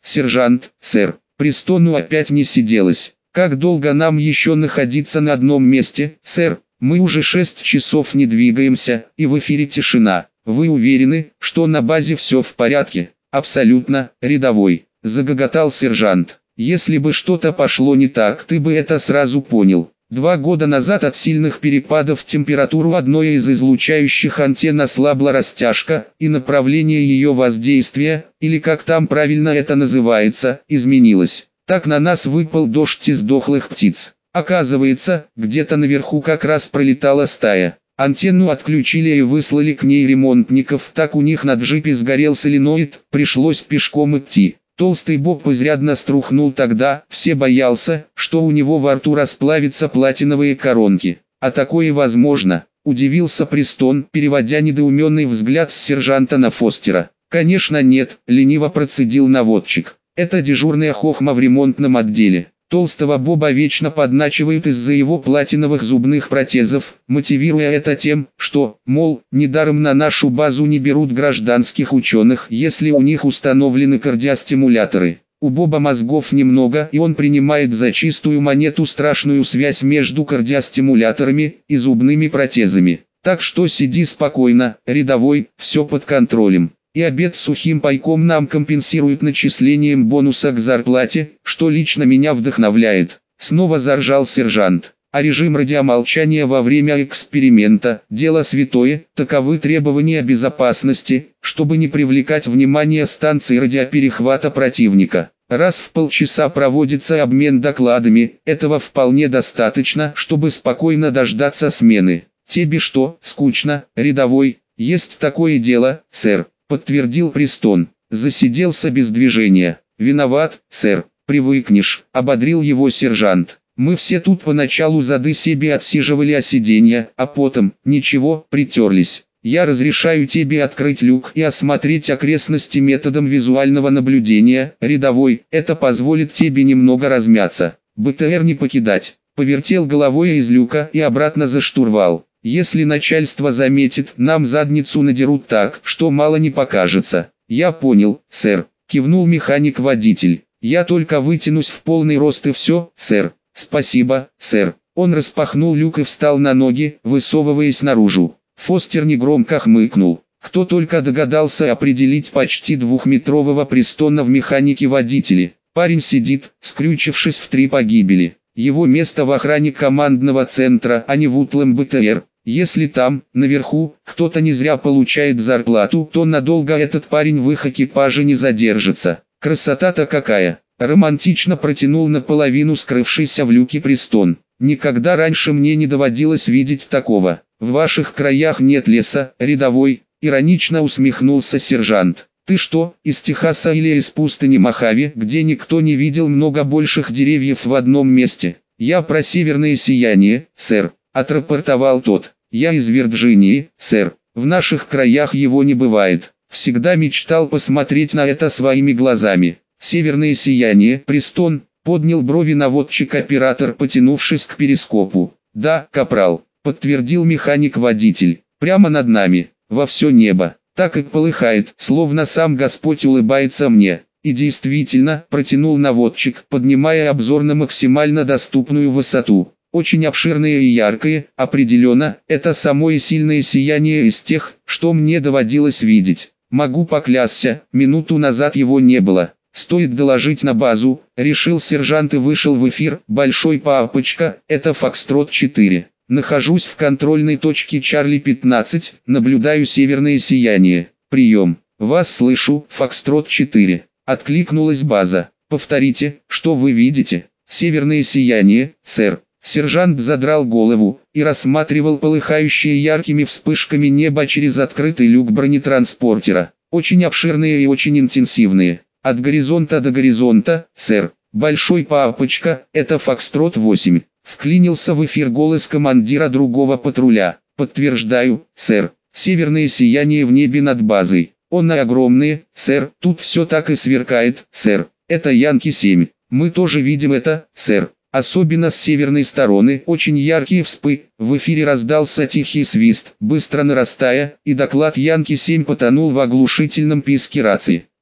Speaker 1: Сержант, сэр, Престону опять не сиделось. Как долго нам еще находиться на одном месте, сэр? Мы уже шесть часов не двигаемся, и в эфире тишина. Вы уверены, что на базе все в порядке? Абсолютно, рядовой, загоготал сержант. Если бы что-то пошло не так, ты бы это сразу понял. Два года назад от сильных перепадов температуры одной из излучающих антенн ослабла растяжка, и направление ее воздействия, или как там правильно это называется, изменилось. Так на нас выпал дождь из дохлых птиц. Оказывается, где-то наверху как раз пролетала стая. Антенну отключили и выслали к ней ремонтников, так у них на джипе сгорел соленоид, пришлось пешком идти. Толстый Боб изрядно струхнул тогда, все боялся, что у него во рту расплавятся платиновые коронки. А такое возможно, удивился Престон, переводя недоуменный взгляд с сержанта на Фостера. Конечно нет, лениво процедил наводчик. Это дежурная хохма в ремонтном отделе. Толстого Боба вечно подначивают из-за его платиновых зубных протезов, мотивируя это тем, что, мол, недаром на нашу базу не берут гражданских ученых, если у них установлены кардиостимуляторы. У Боба мозгов немного, и он принимает за чистую монету страшную связь между кардиостимуляторами и зубными протезами. Так что сиди спокойно, рядовой, все под контролем. И обед сухим пайком нам компенсируют начислением бонуса к зарплате, что лично меня вдохновляет. Снова заржал сержант. А режим радиомолчания во время эксперимента – дело святое, таковы требования безопасности, чтобы не привлекать внимание станции радиоперехвата противника. Раз в полчаса проводится обмен докладами, этого вполне достаточно, чтобы спокойно дождаться смены. Тебе что, скучно, рядовой? Есть такое дело, сэр. Подтвердил Престон. Засиделся без движения. Виноват, сэр. Привыкнешь, ободрил его сержант. Мы все тут поначалу зады себе отсиживали о сиденья, а потом, ничего, притерлись. Я разрешаю тебе открыть люк и осмотреть окрестности методом визуального наблюдения, рядовой, это позволит тебе немного размяться. БТР не покидать. Повертел головой из люка и обратно за штурвал. Если начальство заметит, нам задницу надерут так, что мало не покажется. Я понял, сэр, кивнул механик-водитель. Я только вытянусь в полный рост и все, сэр. Спасибо, сэр. Он распахнул люк и встал на ноги, высовываясь наружу. Фостер негромко хмыкнул. Кто только догадался определить почти двухметрового Престона в механике-водителе. Парень сидит, скрючившись в три погибели. Его место в охране командного центра, а не в утлом БТР. Если там, наверху, кто-то не зря получает зарплату, то надолго этот парень в их экипаже не задержится. Красота-то какая! Романтично протянул наполовину скрывшийся в люке Престон. Никогда раньше мне не доводилось видеть такого. В ваших краях нет леса, рядовой, иронично усмехнулся сержант. Ты что, из Техаса или из пустыни Мохаве, где никто не видел много больших деревьев в одном месте? Я про северное сияние, сэр, отрапортовал тот. Я из Вирджинии, сэр. В наших краях его не бывает. Всегда мечтал посмотреть на это своими глазами. Северное сияние, Престон, поднял брови наводчик-оператор, потянувшись к перископу. Да, капрал, подтвердил механик-водитель. Прямо над нами, во все небо. Так и полыхает, словно сам Господь улыбается мне. И действительно, протянул наводчик, поднимая обзор на максимально доступную высоту. Очень обширное и яркое, определенно, это самое сильное сияние из тех, что мне доводилось видеть. Могу поклясться, минуту назад его не было. Стоит доложить на базу, решил сержант и вышел в эфир. Большой папочка, это Фокстрот четыре. Нахожусь в контрольной точке Чарли пятнадцать, наблюдаю северное сияние. Прием. Вас слышу, Фокстрот четыре. Откликнулась база. Повторите, что вы видите? Северное сияние, сэр. Сержант задрал голову и рассматривал полыхающее яркими вспышками небо через открытый люк бронетранспортера. Очень обширные и очень интенсивные. От горизонта до горизонта, сэр. Большой папочка, это Фокстрот восемь. Вклинился в эфир голос командира другого патруля. Подтверждаю, сэр. Северное сияние в небе над базой. Оно огромное, сэр. Тут все так и сверкает, сэр. Это Янки семь. Мы тоже видим это, сэр. Особенно с северной стороны, очень яркие вспы. В эфире раздался тихий свист, быстро нарастая, и доклад Янки семь потонул в оглушительном писке рации.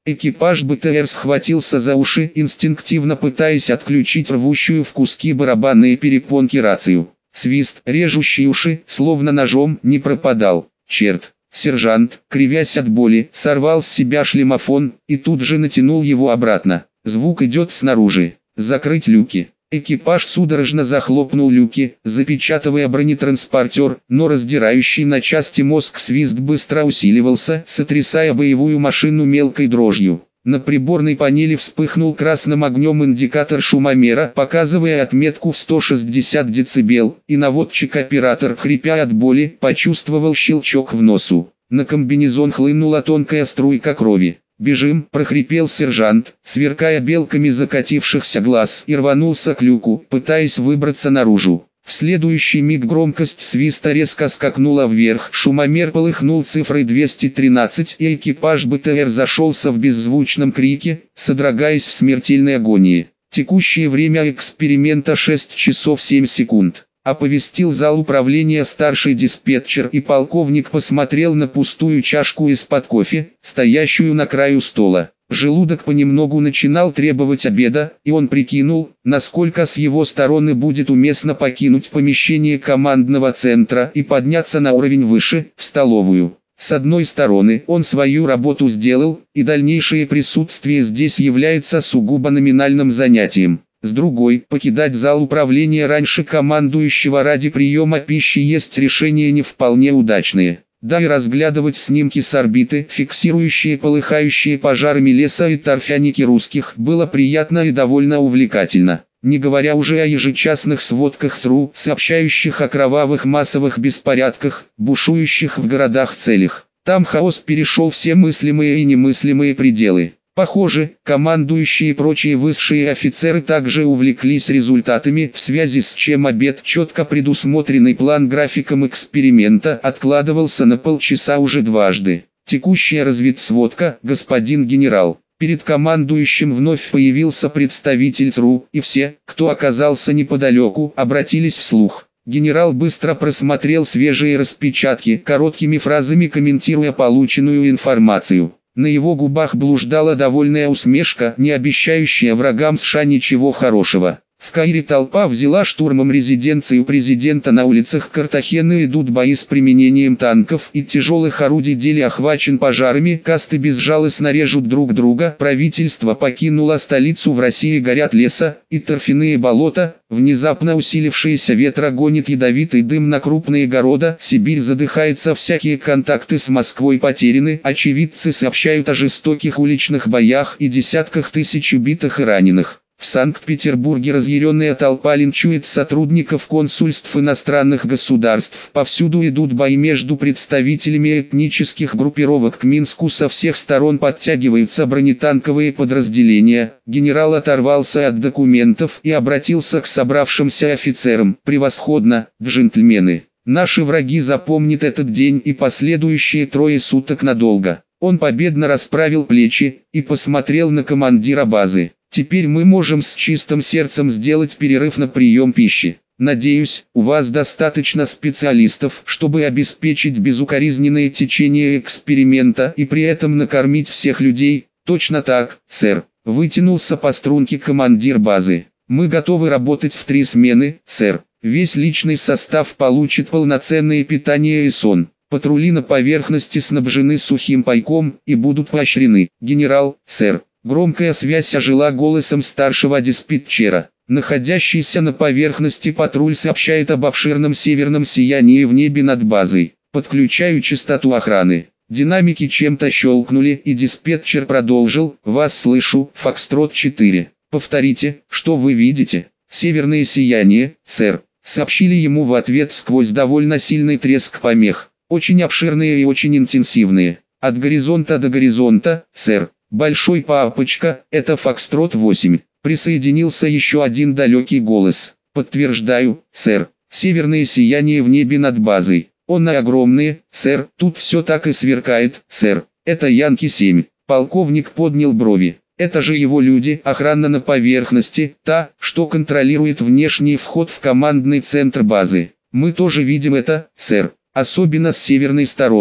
Speaker 1: Экипаж БТР схватился за уши, инстинктивно пытаясь отключить рвущую в куски барабанные перепонки рацию. Свист, режущий уши, словно ножом, не пропадал. Черт! Сержант, кривясь от боли, сорвал с себя шлемофон и тут же натянул его обратно. Звук идет снаружи. Закрыть люки. Экипаж судорожно захлопнул люки, запечатывая бронетранспортер, но раздирающий на части мозг свист быстро усиливался, сотрясая боевую машину мелкой дрожью. На приборной панели вспыхнул красным огнем индикатор шумомера, показывая отметку в сто шестьдесят децибел, и наводчик-оператор, хрипя от боли, почувствовал щелчок в носу. На комбинезон хлынула тонкая струйка крови. «Бежим!» – прохрипел сержант, сверкая белками закатившихся глаз, и рванулся к люку, пытаясь выбраться наружу. В следующий миг громкость свиста резко скакнула вверх, шумомер полыхнул цифрой двести тринадцать, и экипаж БТР зашелся в беззвучном крике, содрогаясь в смертельной агонии. Текущее время эксперимента шесть часов семь секунд. Оповестил зал управления старший диспетчер, и полковник посмотрел на пустую чашку из-под кофе, стоящую на краю стола. Желудок понемногу начинал требовать обеда, и он прикинул, насколько с его стороны будет уместно покинуть помещение командного центра и подняться на уровень выше, в столовую. С одной стороны, он свою работу сделал, и дальнейшее присутствие здесь является сугубо номинальным занятием. С другой, покидать зал управления раньше командующего ради приема пищи есть решение не вполне удачное. Да и разглядывать снимки с орбиты, фиксирующие полыхающие пожарами леса и торфяники русских, было приятно и довольно увлекательно. Не говоря уже о ежечасных сводках ЦРУ, сообщающих о кровавых массовых беспорядках, бушующих в городах целях. Там хаос перешел все мыслимые и немыслимые пределы. Похоже, командующие и прочие высшие офицеры также увлеклись результатами, в связи с чем обед, четко предусмотренный план графиком эксперимента, откладывался на полчаса уже дважды. Текущая разведсводка, господин генерал. Перед командующим вновь появился представитель ЦРУ, и все, кто оказался неподалеку, обратились вслух. Генерал быстро просмотрел свежие распечатки, короткими фразами комментируя полученную информацию. На его губах блуждала довольная усмешка, не обещающая врагам США ничего хорошего. В Каире толпа взяла штурмом резиденцию президента. На улицах Картахены идут бои с применением танков и тяжелых орудий. Дели охвачен пожарами, касты безжалостно режут друг друга. Правительство покинуло столицу, в России горят леса и торфяные болота. Внезапно усилившийся ветра гонит ядовитый дым на крупные города. Сибирь задыхается, всякие контакты с Москвой потеряны. Очевидцы сообщают о жестоких уличных боях и десятках тысяч убитых и раненых. В Санкт-Петербурге разъяренная толпа линчует сотрудников консульств иностранных государств. Повсюду идут бои между представителями этнических группировок. К Минску со всех сторон подтягиваются бронетанковые подразделения. Генерал оторвался от документов и обратился к собравшимся офицерам. «Превосходно, джентльмены! Наши враги запомнят этот день и последующие трое суток надолго». Он победно расправил плечи и посмотрел на командира базы. «Теперь мы можем с чистым сердцем сделать перерыв на прием пищи. Надеюсь, у вас достаточно специалистов, чтобы обеспечить безукоризненное течение эксперимента и при этом накормить всех людей». «Точно так, сэр», — вытянулся по струнке командир базы. «Мы готовы работать в три смены, сэр. Весь личный состав получит полноценное питание и сон. Патрули на поверхности снабжены сухим пайком и будут поощрены». «Генерал, сэр». Громкая связь ожила голосом старшего диспетчера. Находящийся на поверхности патруль сообщает об обширном северном сиянии в небе над базой. «Подключаю частоту охраны». Динамики чем-то щелкнули, и диспетчер продолжил: «Вас слышу, Фокстрот четыре. Повторите, что вы видите?» «Северное сияние, сэр», — сообщили ему в ответ сквозь довольно сильный треск помех. «Очень обширные и очень интенсивные. От горизонта до горизонта, сэр». «Большой папочка, это Фокстрот восемь. Присоединился еще один далекий голос. «Подтверждаю, сэр. Северное сияние в небе над базой. Он огромные, сэр. Тут все так и сверкает, сэр. Это Янки семь. Полковник поднял брови. «Это же его люди, охрана на поверхности, та, что контролирует внешний вход в командный центр базы. Мы тоже видим это, сэр. Особенно с северной стороны.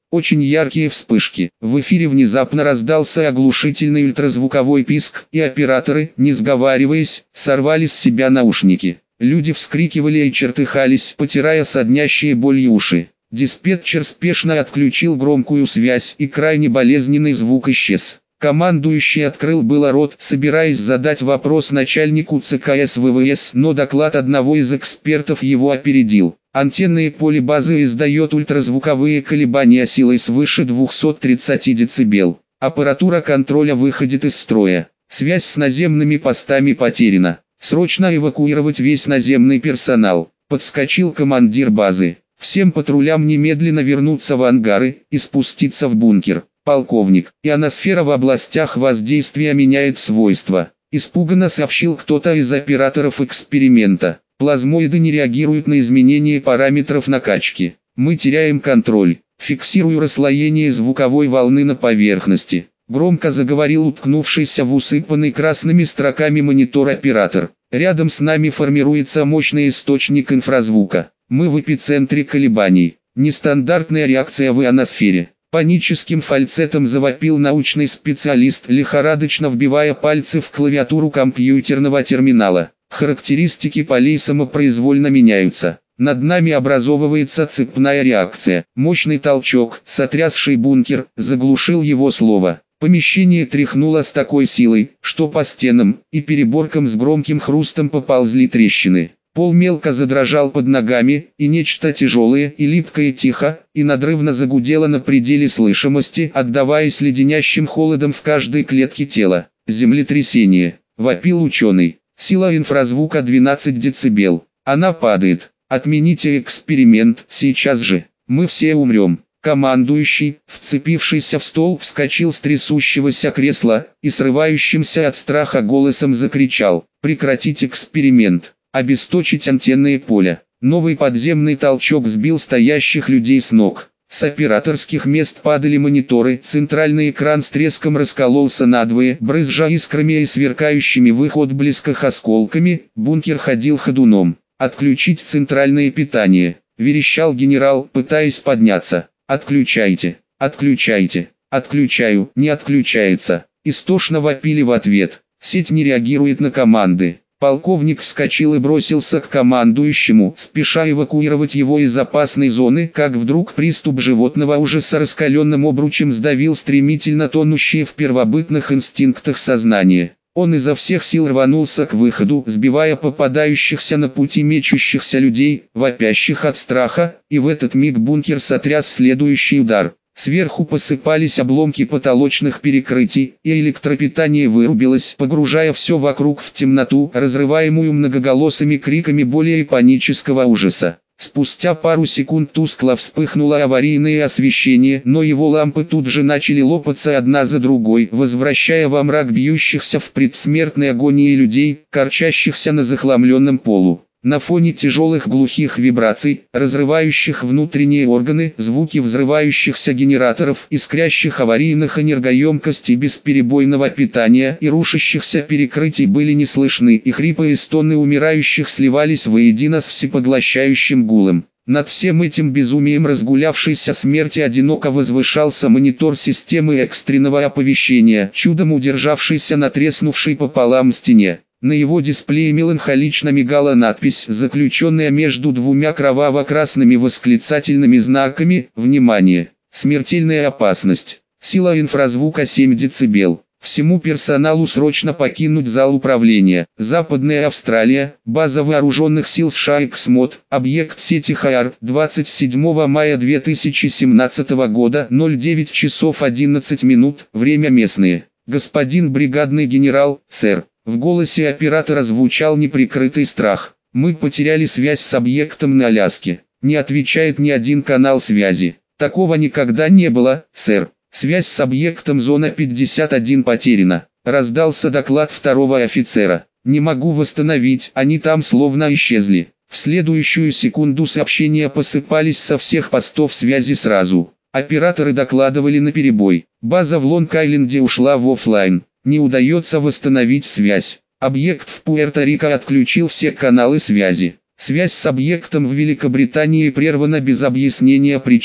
Speaker 1: Очень яркие вспышки. В эфире внезапно раздался оглушительный ультразвуковой писк, и операторы, не сговариваясь, сорвали с себя наушники. Люди вскрикивали и чертыхались, потирая соднящие болью уши. Диспетчер спешно отключил громкую связь, и крайне болезненный звук исчез. Командующий открыл было рот, собираясь задать вопрос начальнику ЦК СВВС, но доклад одного из экспертов его опередил. Антенное поле базы издает ультразвуковые колебания силой свыше двухсот тридцати децибел. Аппаратура контроля выходит из строя. Связь с наземными постами потеряна. Срочно эвакуировать весь наземный персонал. Подскочил командир базы. Всем патрулям немедленно вернуться в ангары и спуститься в бункер. Полковник, ионосфера в областях воздействия меняет свойства. Испуганно сообщил кто-то из операторов эксперимента. Плазмоиды не реагируют на изменения параметров накачки. Мы теряем контроль. Фиксирую расслоение звуковой волны на поверхности. Громко заговорил уткнувшийся в усыпанный красными строками монитор оператор. Рядом с нами формируется мощный источник инфразвука. Мы в эпицентре колебаний. Нестандартная реакция в ионосфере. Паническим фальцетом завопил научный специалист, лихорадочно вбивая пальцы в клавиатуру компьютерного терминала. Характеристики полей самопроизвольно меняются. Над нами образовывается цепная реакция. Мощный толчок, сотрясший бункер, заглушил его слово. Помещение тряхнуло с такой силой, что по стенам и переборкам с громким хрустом поползли трещины. Пол мелко задрожал под ногами, и нечто тяжелое и липкое тихо и надрывно загудело на пределе слышимости, отдаваясь леденящим холодом в каждой клетке тела. Землетрясение. Вопил ученый. Сила инфразвука двенадцать децибел. Она падает. Отмените эксперимент сейчас же. Мы все умрем. Командующий, вцепившийся в стол, вскочил с трясущегося кресла и срывающимся от страха голосом закричал: «Прекратить эксперимент! Обесточить антенное поле!» Новый подземный толчок сбил стоящих людей с ног. С операторских мест падали мониторы, центральный экран с треском раскололся надвое, брызжа искрами и сверкающими в их отблесках осколками, бункер ходил ходуном. «Отключить центральное питание!» – верещал генерал, пытаясь подняться. «Отключайте! Отключайте! Отключаю!» Не отключается. Истошно вопили в ответ. Сеть не реагирует на команды. Полковник вскочил и бросился к командующему, спеша эвакуировать его из опасной зоны, как вдруг приступ животного ужаса раскаленным обручем сдавил стремительно тонущее в первобытных инстинктах сознание. Он изо всех сил рванулся к выходу, сбивая попадающихся на пути мечущихся людей, вопящих от страха, и в этот миг бункер сотряс следующий удар. Сверху посыпались обломки потолочных перекрытий, и электропитание вырубилось, погружая все вокруг в темноту, разрываемую многоголосыми криками боли и панического ужаса. Спустя пару секунд тускло вспыхнуло аварийное освещение, но его лампы тут же начали лопаться одна за другой, возвращая во мрак бьющихся в предсмертной агонии людей, корчащихся на захламленном полу. На фоне тяжелых глухих вибраций, разрывающих внутренние органы, звуки взрывающихся генераторов, искрящих аварийных энергоемкостей бесперебойного питания и рушащихся перекрытий были не слышны, и хрипы и стоны умирающих сливались воедино с всепоглощающим гулом. Над всем этим безумием разгулявшейся смерти одиноко возвышался монитор системы экстренного оповещения, чудом удержавшийся на треснувшей пополам стене. На его дисплее меланхолично мигала надпись, заключенная между двумя кроваво-красными восклицательными знаками: «Внимание! Смертельная опасность! Сила инфразвука семь децибел! Всему персоналу срочно покинуть зал управления. Западная Австралия, база вооруженных сил США Эксмод, объект сети ХААР, двадцать седьмого мая две тысячи семнадцатого года, ноль девять часов одиннадцать минут, время местное. Господин бригадный генерал, сэр». В голосе оператора звучал неприкрытый страх. «Мы потеряли связь с объектом на Аляске. Не отвечает ни один канал связи. Такого никогда не было, сэр. Связь с объектом зона пятьдесят один потеряна», — раздался доклад второго офицера. «Не могу восстановить, они там словно исчезли». В следующую секунду сообщения посыпались со всех постов связи сразу. Операторы докладывали наперебой. База в Лонг-Айленде ушла в офлайн. Не удается восстановить связь. Объект в Пуэрто-Рико отключил все каналы связи. Связь с объектом в Великобритании прервана без объяснения причин.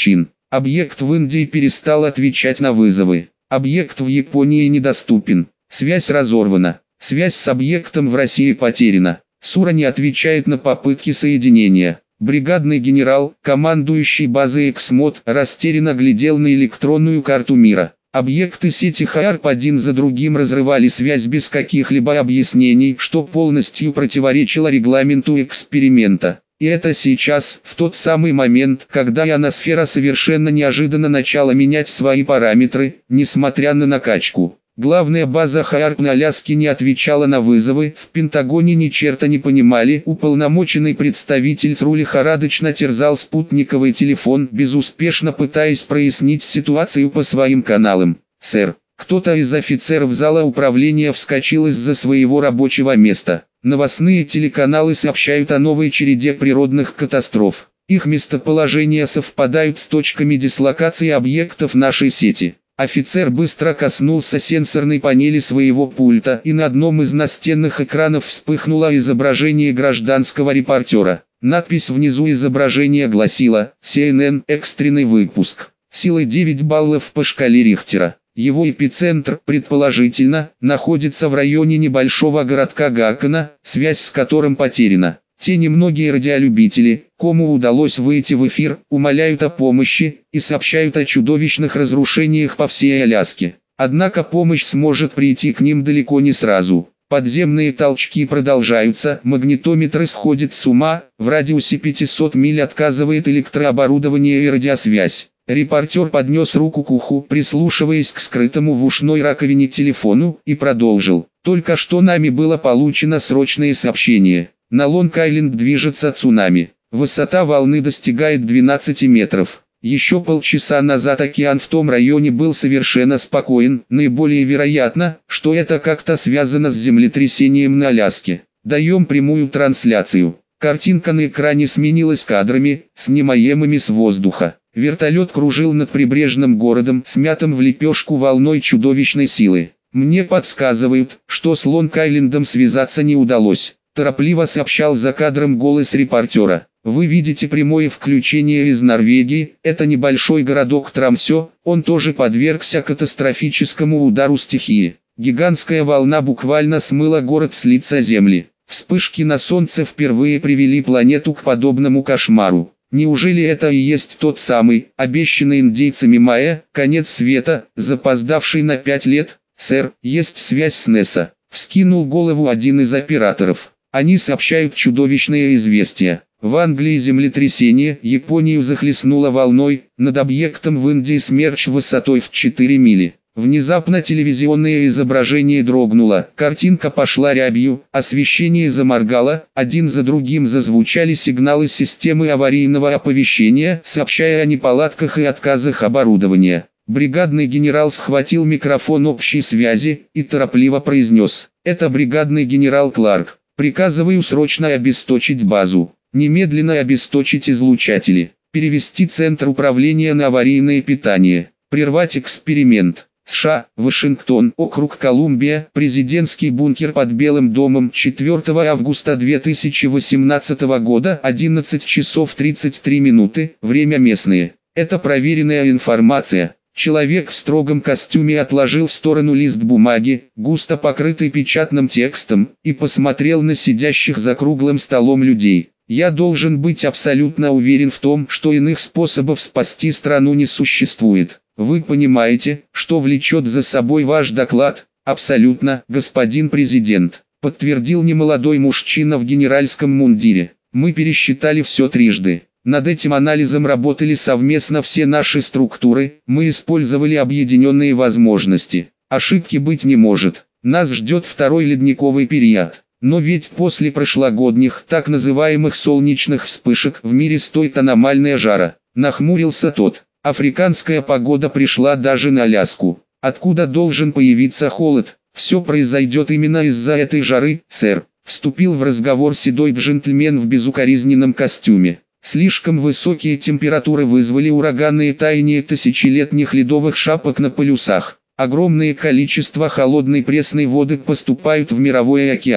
Speaker 1: Объект в Индии перестал отвечать на вызовы. Объект в Японии недоступен. Связь разорвана. Связь с объектом в России потеряна. Сура не отвечает на попытки соединения. Бригадный генерал, командующий базой Эксмод, растерянно глядел на электронную карту мира. Объекты сети ХААРП один за другим разрывали связь без каких-либо объяснений, что полностью противоречило регламенту эксперимента. И это сейчас, в тот самый момент, когда ионосфера совершенно неожиданно начала менять свои параметры, несмотря на накачку. Главная база ХААРП на Аляске не отвечала на вызовы, в Пентагоне ни черта не понимали, уполномоченный представитель ЦРУ лихорадочно терзал спутниковый телефон, безуспешно пытаясь прояснить ситуацию по своим каналам. «Сэр». Кто-то из офицеров зала управления вскочил из-за своего рабочего места. Новостные телеканалы сообщают о новой череде природных катастроф. Их местоположения совпадают с точками дислокации объектов нашей сети. Офицер быстро коснулся сенсорной панели своего пульта, и на одном из настенных экранов вспыхнуло изображение гражданского репортера. Надпись внизу изображения гласила «Си Эн Эн, экстренный выпуск. Силой девять баллов по шкале Рихтера». Его эпицентр, предположительно, находится в районе небольшого городка Гакона, связь с которым потеряна. Те немногие радиолюбители, кому удалось выйти в эфир, умоляют о помощи и сообщают о чудовищных разрушениях по всей Аляске. Однако помощь сможет прийти к ним далеко не сразу. Подземные толчки продолжаются, магнитометры сходят с ума, в радиусе пятисот миль отказывает электрооборудование и радиосвязь. Репортер поднес руку к уху, прислушиваясь к скрытому в ушной раковине телефону, и продолжил. Только что нами было получено срочное сообщение. На Лонг-Айленд движется цунами. Высота волны достигает двенадцати метров. Еще полчаса назад океан в том районе был совершенно спокоен. Наиболее вероятно, что это как-то связано с землетрясением на Аляске. Даем прямую трансляцию. Картинка на экране сменилась кадрами, снимаемыми с воздуха. Вертолет кружил над прибрежным городом, смятым в лепешку волной чудовищной силы. Мне подсказывают, что с Лонг-Айлендом связаться не удалось. Торопливо сообщал за кадром голос репортера. Вы видите прямое включение из Норвегии, это небольшой городок Трамсё, он тоже подвергся катастрофическому удару стихии. Гигантская волна буквально смыла город с лица земли. Вспышки на солнце впервые привели планету к подобному кошмару. Неужели это и есть тот самый, обещанный индейцами майя, конец света, запоздавший на пять лет? Сэр, есть связь с НЭСА. Вскинул голову один из операторов. Они сообщают чудовищные известия. В Англии землетрясение, Японию захлестнуло волной, над объектом в Индии смерч высотой в четыре мили. Внезапно телевизионное изображение дрогнуло, картинка пошла рябью, освещение заморгало, один за другим зазвучали сигналы системы аварийного оповещения, сообщая о неполадках и отказах оборудования. Бригадный генерал схватил микрофон общей связи и торопливо произнес: «Это бригадный генерал Кларк. Приказываю срочно обесточить базу, немедленно обесточить излучатели, перевести центр управления на аварийное питание, прервать эксперимент». США, Вашингтон, округ Колумбия, президентский бункер под Белым домом, четвёртого августа две тысячи восемнадцатого года, одиннадцать часов тридцать три минуты, время местное. Это проверенная информация. Человек в строгом костюме отложил в сторону лист бумаги, густо покрытый печатным текстом, и посмотрел на сидящих за круглым столом людей. Я должен быть абсолютно уверен в том, что иных способов спасти страну не существует. Вы понимаете, что влечет за собой ваш доклад? Абсолютно, господин президент, подтвердил немолодой мужчина в генеральском мундире. Мы пересчитали все трижды. Над этим анализом работали совместно все наши структуры, мы использовали объединенные возможности. Ошибки быть не может. Нас ждет второй ледниковый период. Но ведь после прошлогодних, так называемых солнечных вспышек, в мире стоит аномальная жара. Нахмурился тот. Африканская погода пришла даже на Аляску. Откуда должен появиться холод? Все произойдет именно из-за этой жары, сэр. Вступил в разговор седой джентльмен в безукоризненном костюме. Слишком высокие температуры вызвали ураганные таяния тысячелетних ледовых шапок на полюсах. Огромное количество холодной пресной воды поступают в мировой океан.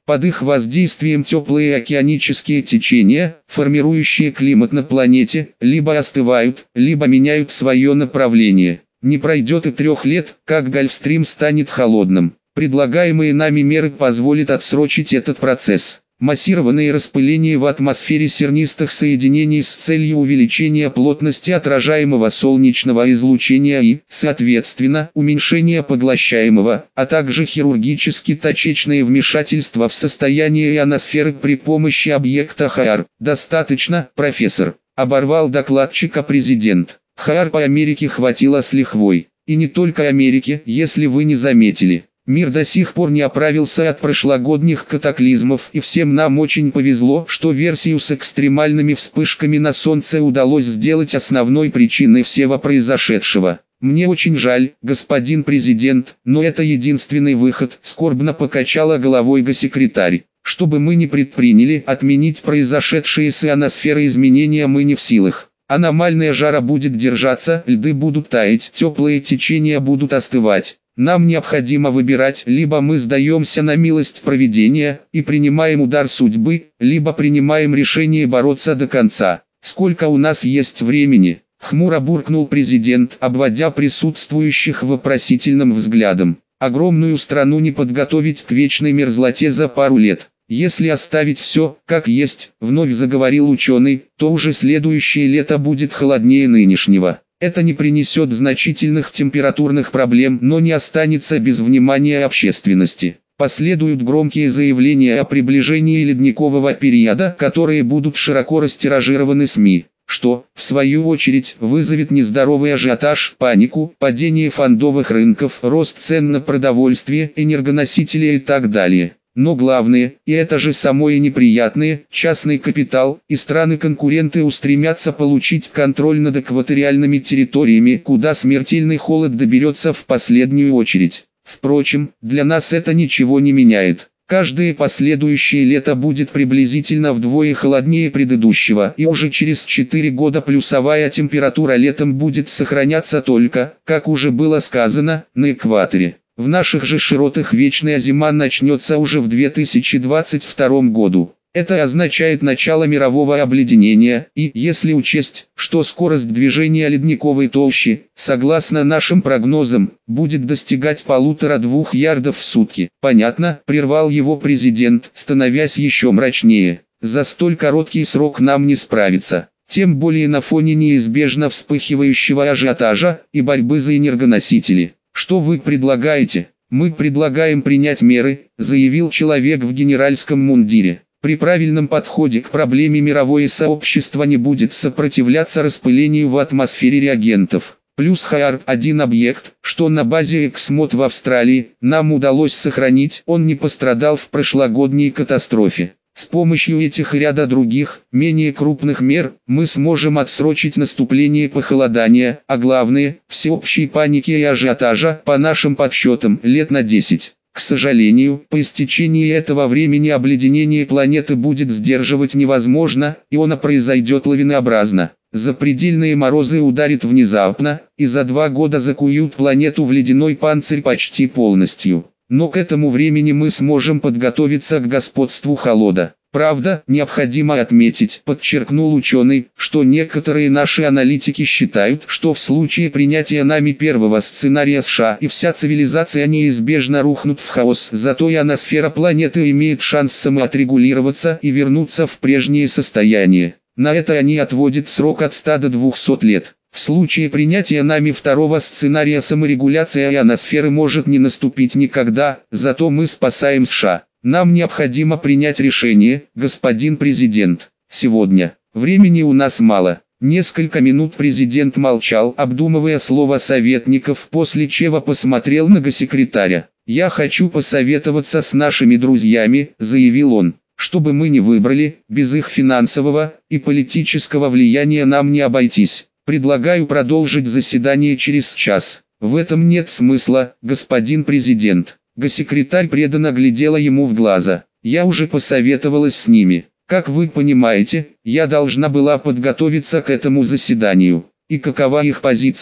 Speaker 1: Под их воздействием теплые океанические течения, формирующие климат на планете, либо остывают, либо меняют свое направление. Не пройдет и трех лет, как Гольфстрим станет холодным. Предлагаемые нами меры позволят отсрочить этот процесс. Массированные распыления в атмосфере сернистых соединений с целью увеличения плотности отражаемого солнечного излучения и, соответственно, уменьшения поглощаемого, а также хирургически-точечные вмешательства в состояние ионосферы при помощи объекта ХААР. «Достаточно, профессор», — оборвал докладчика президент. ХААР по Америке хватило с лихвой. И не только Америке, если вы не заметили. Мир до сих пор не оправился от прошлогодних катаклизмов, и всем нам очень повезло, что версию с экстремальными вспышками на Солнце удалось сделать основной причиной всего произошедшего. Мне очень жаль, господин президент, но это единственный выход, скорбно покачала головой госсекретарь. Что бы мы ни предприняли, отменить произошедшие с ионосферой изменения мы не в силах. Аномальная жара будет держаться, льды будут таять, теплые течения будут остывать. Нам необходимо выбирать: либо мы сдаемся на милость провидения и принимаем удар судьбы, либо принимаем решение бороться до конца. Сколько у нас есть времени? Хмуро буркнул президент, обводя присутствующих вопросительным взглядом. Огромную страну не подготовить к вечной мерзлоте за пару лет. Если оставить все, как есть, вновь заговорил ученый, то уже следующее лето будет холоднее нынешнего. Это не принесет значительных температурных проблем, но не останется без внимания общественности. Последуют громкие заявления о приближении ледникового периода, которые будут широко растиражированы СМИ, что, в свою очередь, вызовет нездоровый ажиотаж, панику, падение фондовых рынков, рост цен на продовольствие, энергоносители и так далее. Но главное, и это же самое неприятное, частный капитал и страны-конкуренты устремятся получить контроль над экваториальными территориями, куда смертельный холод доберется в последнюю очередь. Впрочем, для нас это ничего не меняет. Каждое последующее лето будет приблизительно вдвое холоднее предыдущего, и уже через четыре года плюсовая температура летом будет сохраняться только, как уже было сказано, на экваторе. В наших же широтах вечная зима начнется уже в две тысячи двадцать втором году. Это означает начало мирового обледенения, и, если учесть, что скорость движения ледниковой толщи, согласно нашим прогнозам, будет достигать полутора-двух ярдов в сутки. Понятно, прервал его президент, становясь еще мрачнее. За столь короткий срок нам не справиться. Тем более на фоне неизбежно вспыхивающего ажиотажа и борьбы за энергоносители. Что вы предлагаете? Мы предлагаем принять меры, заявил человек в генеральском мундире. При правильном подходе к проблеме мировое сообщество не будет сопротивляться распылению в атмосфере реагентов. Плюс ХААР – один объект, что на базе Эксмод в Австралии, нам удалось сохранить, он не пострадал в прошлогодней катастрофе. С помощью этих и ряда других, менее крупных мер, мы сможем отсрочить наступление похолодания, а главное, всеобщей паники и ажиотажа, по нашим подсчетам, лет на десять. К сожалению, по истечении этого времени обледенение планеты будет сдерживать невозможно, и оно произойдет лавинообразно. Запредельные морозы ударят внезапно, и за два года закуют планету в ледяной панцирь почти полностью. Но к этому времени мы сможем подготовиться к господству холода. Правда, необходимо отметить, подчеркнул ученый, что некоторые наши аналитики считают, что в случае принятия нами первого сценария США и вся цивилизация неизбежно рухнут в хаос. Зато ионосфера планеты имеет шанс самоотрегулироваться и вернуться в прежнее состояние. На это они отводят срок от ста до двухсот лет. В случае принятия нами второго сценария саморегуляция ионосферы может не наступить никогда, зато мы спасаем США. Нам необходимо принять решение, господин президент. Сегодня. Времени у нас мало. Несколько минут президент молчал, обдумывая слово советников, после чего посмотрел на госсекретаря. «Я хочу посоветоваться с нашими друзьями», — заявил он. «Что бы мы ни выбрали, без их финансового и политического влияния нам не обойтись. Предлагаю продолжить заседание через час». «В этом нет смысла, господин президент». Госсекретарь преданно глядела ему в глаза. «Я уже посоветовалась с ними. Как вы понимаете, я должна была подготовиться к этому заседанию. И какова их позиция?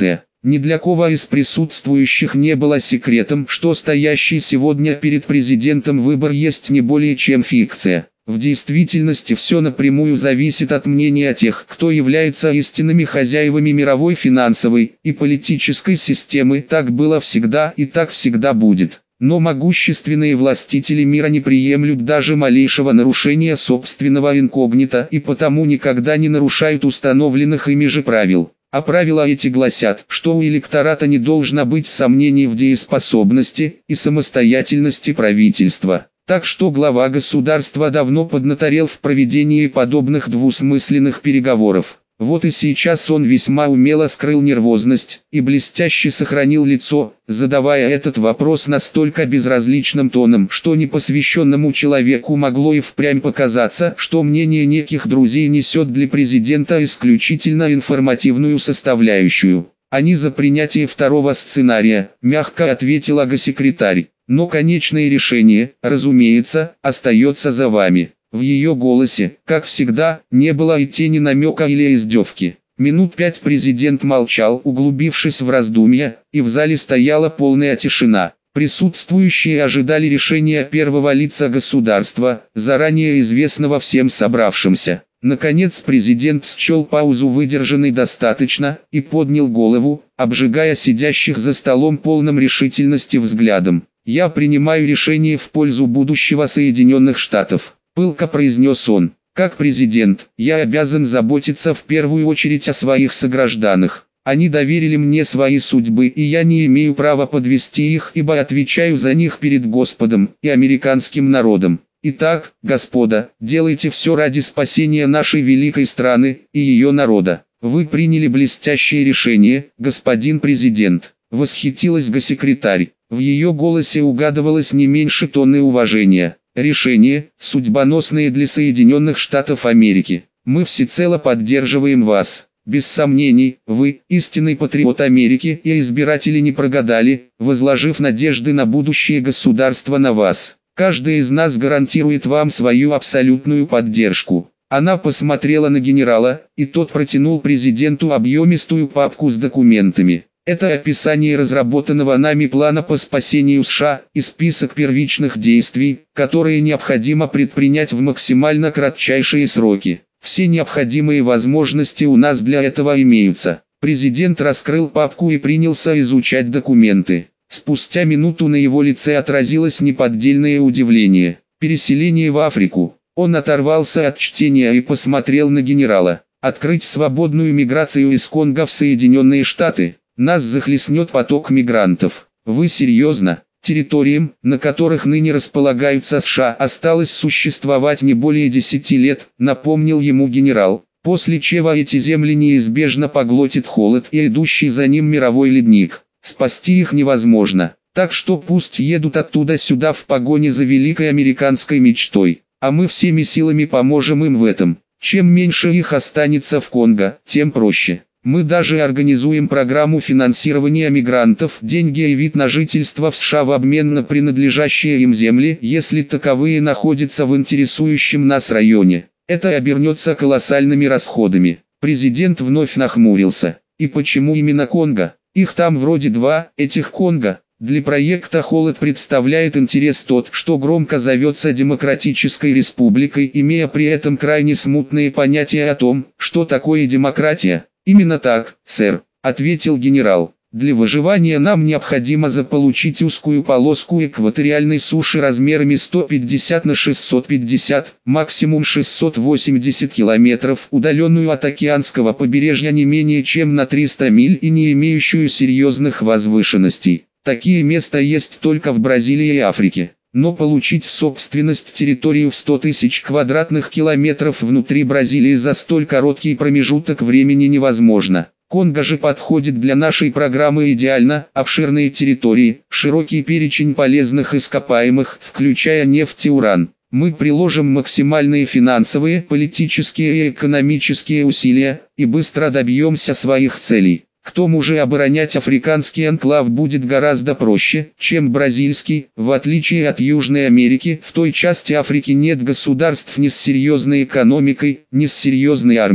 Speaker 1: Ни для кого из присутствующих не было секретом, что стоящий сегодня перед президентом выбор есть не более чем фикция. В действительности все напрямую зависит от мнения тех, кто является истинными хозяевами мировой финансовой и политической системы. Так было всегда и так всегда будет. Но могущественные властители мира не приемлют даже малейшего нарушения собственного инкогнито и потому никогда не нарушают установленных ими же правил. А правила эти гласят, что у электората не должно быть сомнений в дееспособности и самостоятельности правительства. Так что глава государства давно поднаторел в проведении подобных двусмысленных переговоров. Вот и сейчас он весьма умело скрыл нервозность и блестяще сохранил лицо, задавая этот вопрос настолько безразличным тоном, что непосвященному человеку могло и впрямь показаться, что мнение неких друзей несет для президента исключительно информативную составляющую. «Они за принятие второго сценария», – мягко ответила госсекретарь. «Но конечное решение, разумеется, остается за вами». В ее голосе, как всегда, не было и тени намека или издевки. Минут пять президент молчал, углубившись в раздумья, и в зале стояла полная тишина. Присутствующие ожидали решения первого лица государства, заранее известного всем собравшимся. Наконец президент счел паузу выдержанной достаточно и поднял голову, обжигая сидящих за столом полным решительности взглядом. «Я принимаю решение в пользу будущего Соединенных Штатов», — пылко произнес он. «Как президент, я обязан заботиться в первую очередь о своих согражданах. Они доверили мне свои судьбы, и я не имею права подвести их, ибо отвечаю за них перед Господом и американским народом. Итак, господа, делайте все ради спасения нашей великой страны и ее народа. Вы приняли блестящее решение, господин президент», — восхитилась госсекретарь. В ее голосе угадывалось не меньше тонны уважения. «Решение, судьбоносное для Соединенных Штатов Америки. Мы всецело поддерживаем вас. Без сомнений, вы, истинный патриот Америки, и избиратели не прогадали, возложив надежды на будущее государства на вас. Каждый из нас гарантирует вам свою абсолютную поддержку». Она посмотрела на генерала, и тот протянул президенту объемистую папку с документами. «Это описание разработанного нами плана по спасению США и список первичных действий, которые необходимо предпринять в максимально кратчайшие сроки. Все необходимые возможности у нас для этого имеются». Президент раскрыл папку и принялся изучать документы. Спустя минуту на его лице отразилось неподдельное удивление. «Переселение в Африку». Он оторвался от чтения и посмотрел на генерала. «Открыть свободную миграцию из Конго в Соединенные Штаты? Нас захлестнет поток мигрантов. Вы серьезно? Территориям, на которых ныне располагаются США, осталось существовать не более десяти лет», напомнил ему генерал. «После чего эти земли неизбежно поглотит холод и идущий за ним мировой ледник. Спасти их невозможно. Так что пусть едут оттуда сюда в погоне за великой американской мечтой. А мы всеми силами поможем им в этом. Чем меньше их останется в Конго, тем проще. Мы даже организуем программу финансирования мигрантов, деньги и вид на жительство в США в обмен на принадлежащие им земли, если таковые находятся в интересующем нас районе. Это обернется колоссальными расходами». Президент вновь нахмурился. «И почему именно Конго? Их там вроде два, этих Конго». Для проекта «Холод» представляет интерес тот, что громко зовется Демократической Республикой, имея при этом крайне смутные понятия о том, что такое демократия. «Именно так, сэр», — ответил генерал. «Для выживания нам необходимо заполучить узкую полоску экваториальной суши размерами сто пятьдесят на шестьсот пятьдесят, максимум шестьсот восемьдесят километров, удаленную от океанского побережья не менее чем на триста миль и не имеющую серьезных возвышенностей. Такие места есть только в Бразилии и Африке. Но получить в собственность территорию в сто тысяч квадратных километров внутри Бразилии за столь короткий промежуток времени невозможно. Конго же подходит для нашей программы идеально: обширные территории, широкий перечень полезных ископаемых, включая нефть и уран. Мы приложим максимальные финансовые, политические и экономические усилия, и быстро добьемся своих целей. К тому же оборонять африканский анклав будет гораздо проще, чем бразильский. В отличие от Южной Америки, в той части Африки нет государств ни с серьезной экономикой, ни с серьезной армией.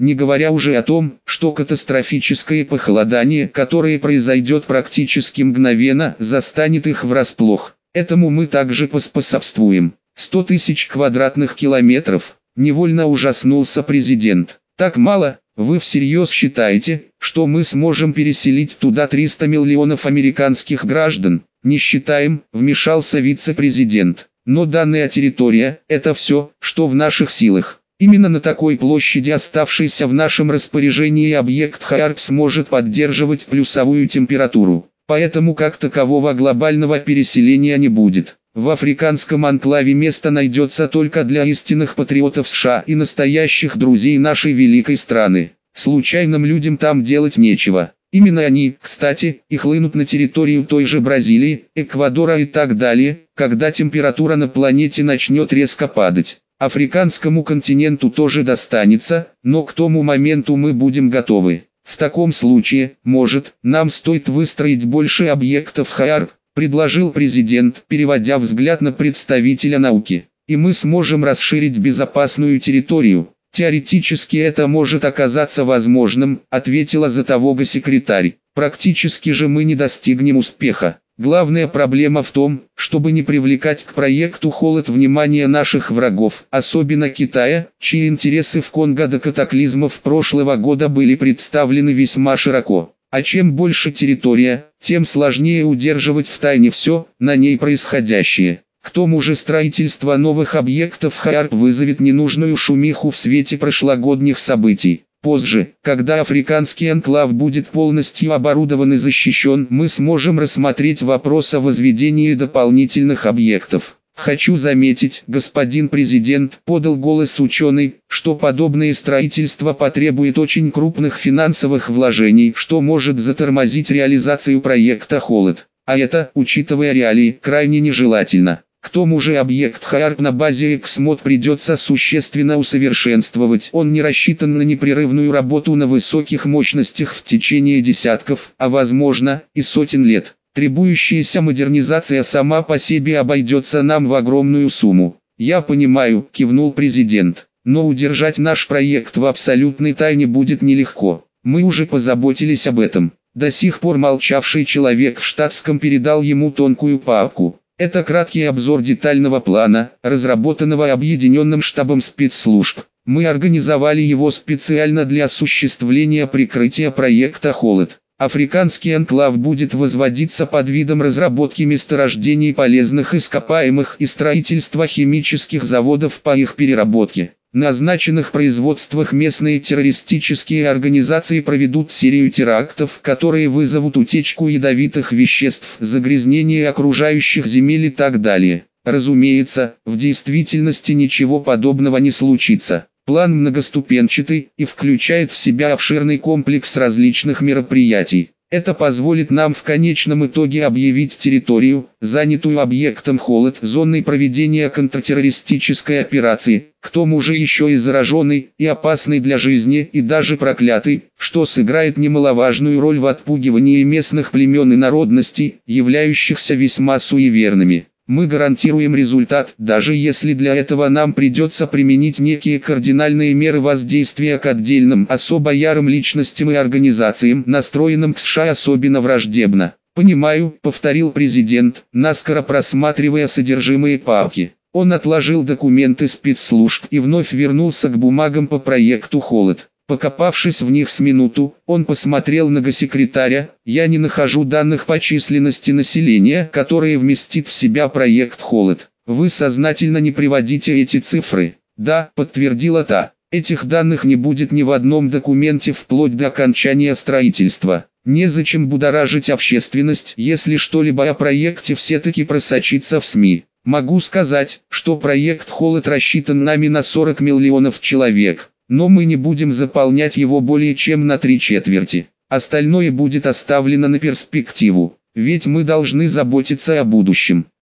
Speaker 1: не говоря уже о том, что катастрофическое похолодание, которое произойдет практически мгновенно, застанет их врасплох. Этому мы также поспособствуем. сто тысяч квадратных километров, невольно ужаснулся президент. Так мало? Вы всерьез считаете, что мы сможем переселить туда триста миллионов американских граждан? Не считаем, вмешался вице-президент. Но данная территория – это все, что в наших силах. Именно на такой площади оставшийся в нашем распоряжении объект ХААРП сможет поддерживать плюсовую температуру. Поэтому как такового глобального переселения не будет. В африканском анклаве место найдется только для истинных патриотов США и настоящих друзей нашей великой страны. Случайным людям там делать нечего. Именно они, кстати, и хлынут на территорию той же Бразилии, Эквадора и так далее, когда температура на планете начнет резко падать. Африканскому континенту тоже достанется, но к тому моменту мы будем готовы. В таком случае, может, нам стоит выстроить больше объектов ХААРП, предложил президент, переводя взгляд на представителя науки. И мы сможем расширить безопасную территорию. Теоретически это может оказаться возможным, ответила Зотового секретарь. Практически же мы не достигнем успеха. Главная проблема в том, чтобы не привлекать к проекту «Холод» внимание наших врагов, особенно Китая, чьи интересы в Конго до катаклизмов прошлого года были представлены весьма широко. А чем больше территория, тем сложнее удерживать в тайне все, на ней происходящее. К тому же строительство новых объектов ХААРП вызовет ненужную шумиху в свете прошлогодних событий. Позже, когда африканский анклав будет полностью оборудован и защищен, мы сможем рассмотреть вопрос о возведении дополнительных объектов. Хочу заметить, господин президент, подал голос ученый, что подобное строительство потребует очень крупных финансовых вложений, что может затормозить реализацию проекта «Холод». А это, учитывая реалии, крайне нежелательно. К тому же объект ХААРП на базе Эксмод придется существенно усовершенствовать. Он не рассчитан на непрерывную работу на высоких мощностях в течение десятков, а возможно, и сотен лет. Требующаяся модернизация сама по себе обойдется нам в огромную сумму. Я понимаю, кивнул президент, но удержать наш проект в абсолютной тайне будет нелегко. Мы уже позаботились об этом. До сих пор молчавший человек в штатском передал ему тонкую папку. Это краткий обзор детального плана, разработанного Объединенным штабом спецслужб. Мы организовали его специально для осуществления прикрытия проекта «Холод». Африканский анклав будет возводиться под видом разработки месторождений полезных ископаемых и строительства химических заводов по их переработке. На назначенных производствах местные террористические организации проведут серию терактов, которые вызовут утечку ядовитых веществ, загрязнение окружающих земель и так далее. Разумеется, в действительности ничего подобного не случится. План многоступенчатый и включает в себя обширный комплекс различных мероприятий. Это позволит нам в конечном итоге объявить территорию, занятую объектом «Холод», зоной проведения контртеррористической операции, к тому же еще и зараженной, и опасной для жизни, и даже проклятой, что сыграет немаловажную роль в отпугивании местных племен и народностей, являющихся весьма суеверными. Мы гарантируем результат, даже если для этого нам придется применить некие кардинальные меры воздействия к отдельным особо ярым личностям и организациям, настроенным к США особенно враждебно. «Понимаю», — повторил президент, наскоро просматривая содержимое папки. Он отложил документы спецслужб и вновь вернулся к бумагам по проекту «Холод». Покопавшись в них с минуту, он посмотрел на госсекретаря. «Я не нахожу данных по численности населения, которые вместит в себя проект «Холод». Вы сознательно не приводите эти цифры?» «Да», — подтвердила та. «Этих данных не будет ни в одном документе вплоть до окончания строительства. Незачем будоражить общественность, если что-либо о проекте все-таки просочится в СМИ. Могу сказать, что проект «Холод» рассчитан нами на сорок миллионов человек. Но мы не будем заполнять его более чем на три четверти. Остальное будет оставлено на перспективу, ведь мы должны заботиться о будущем.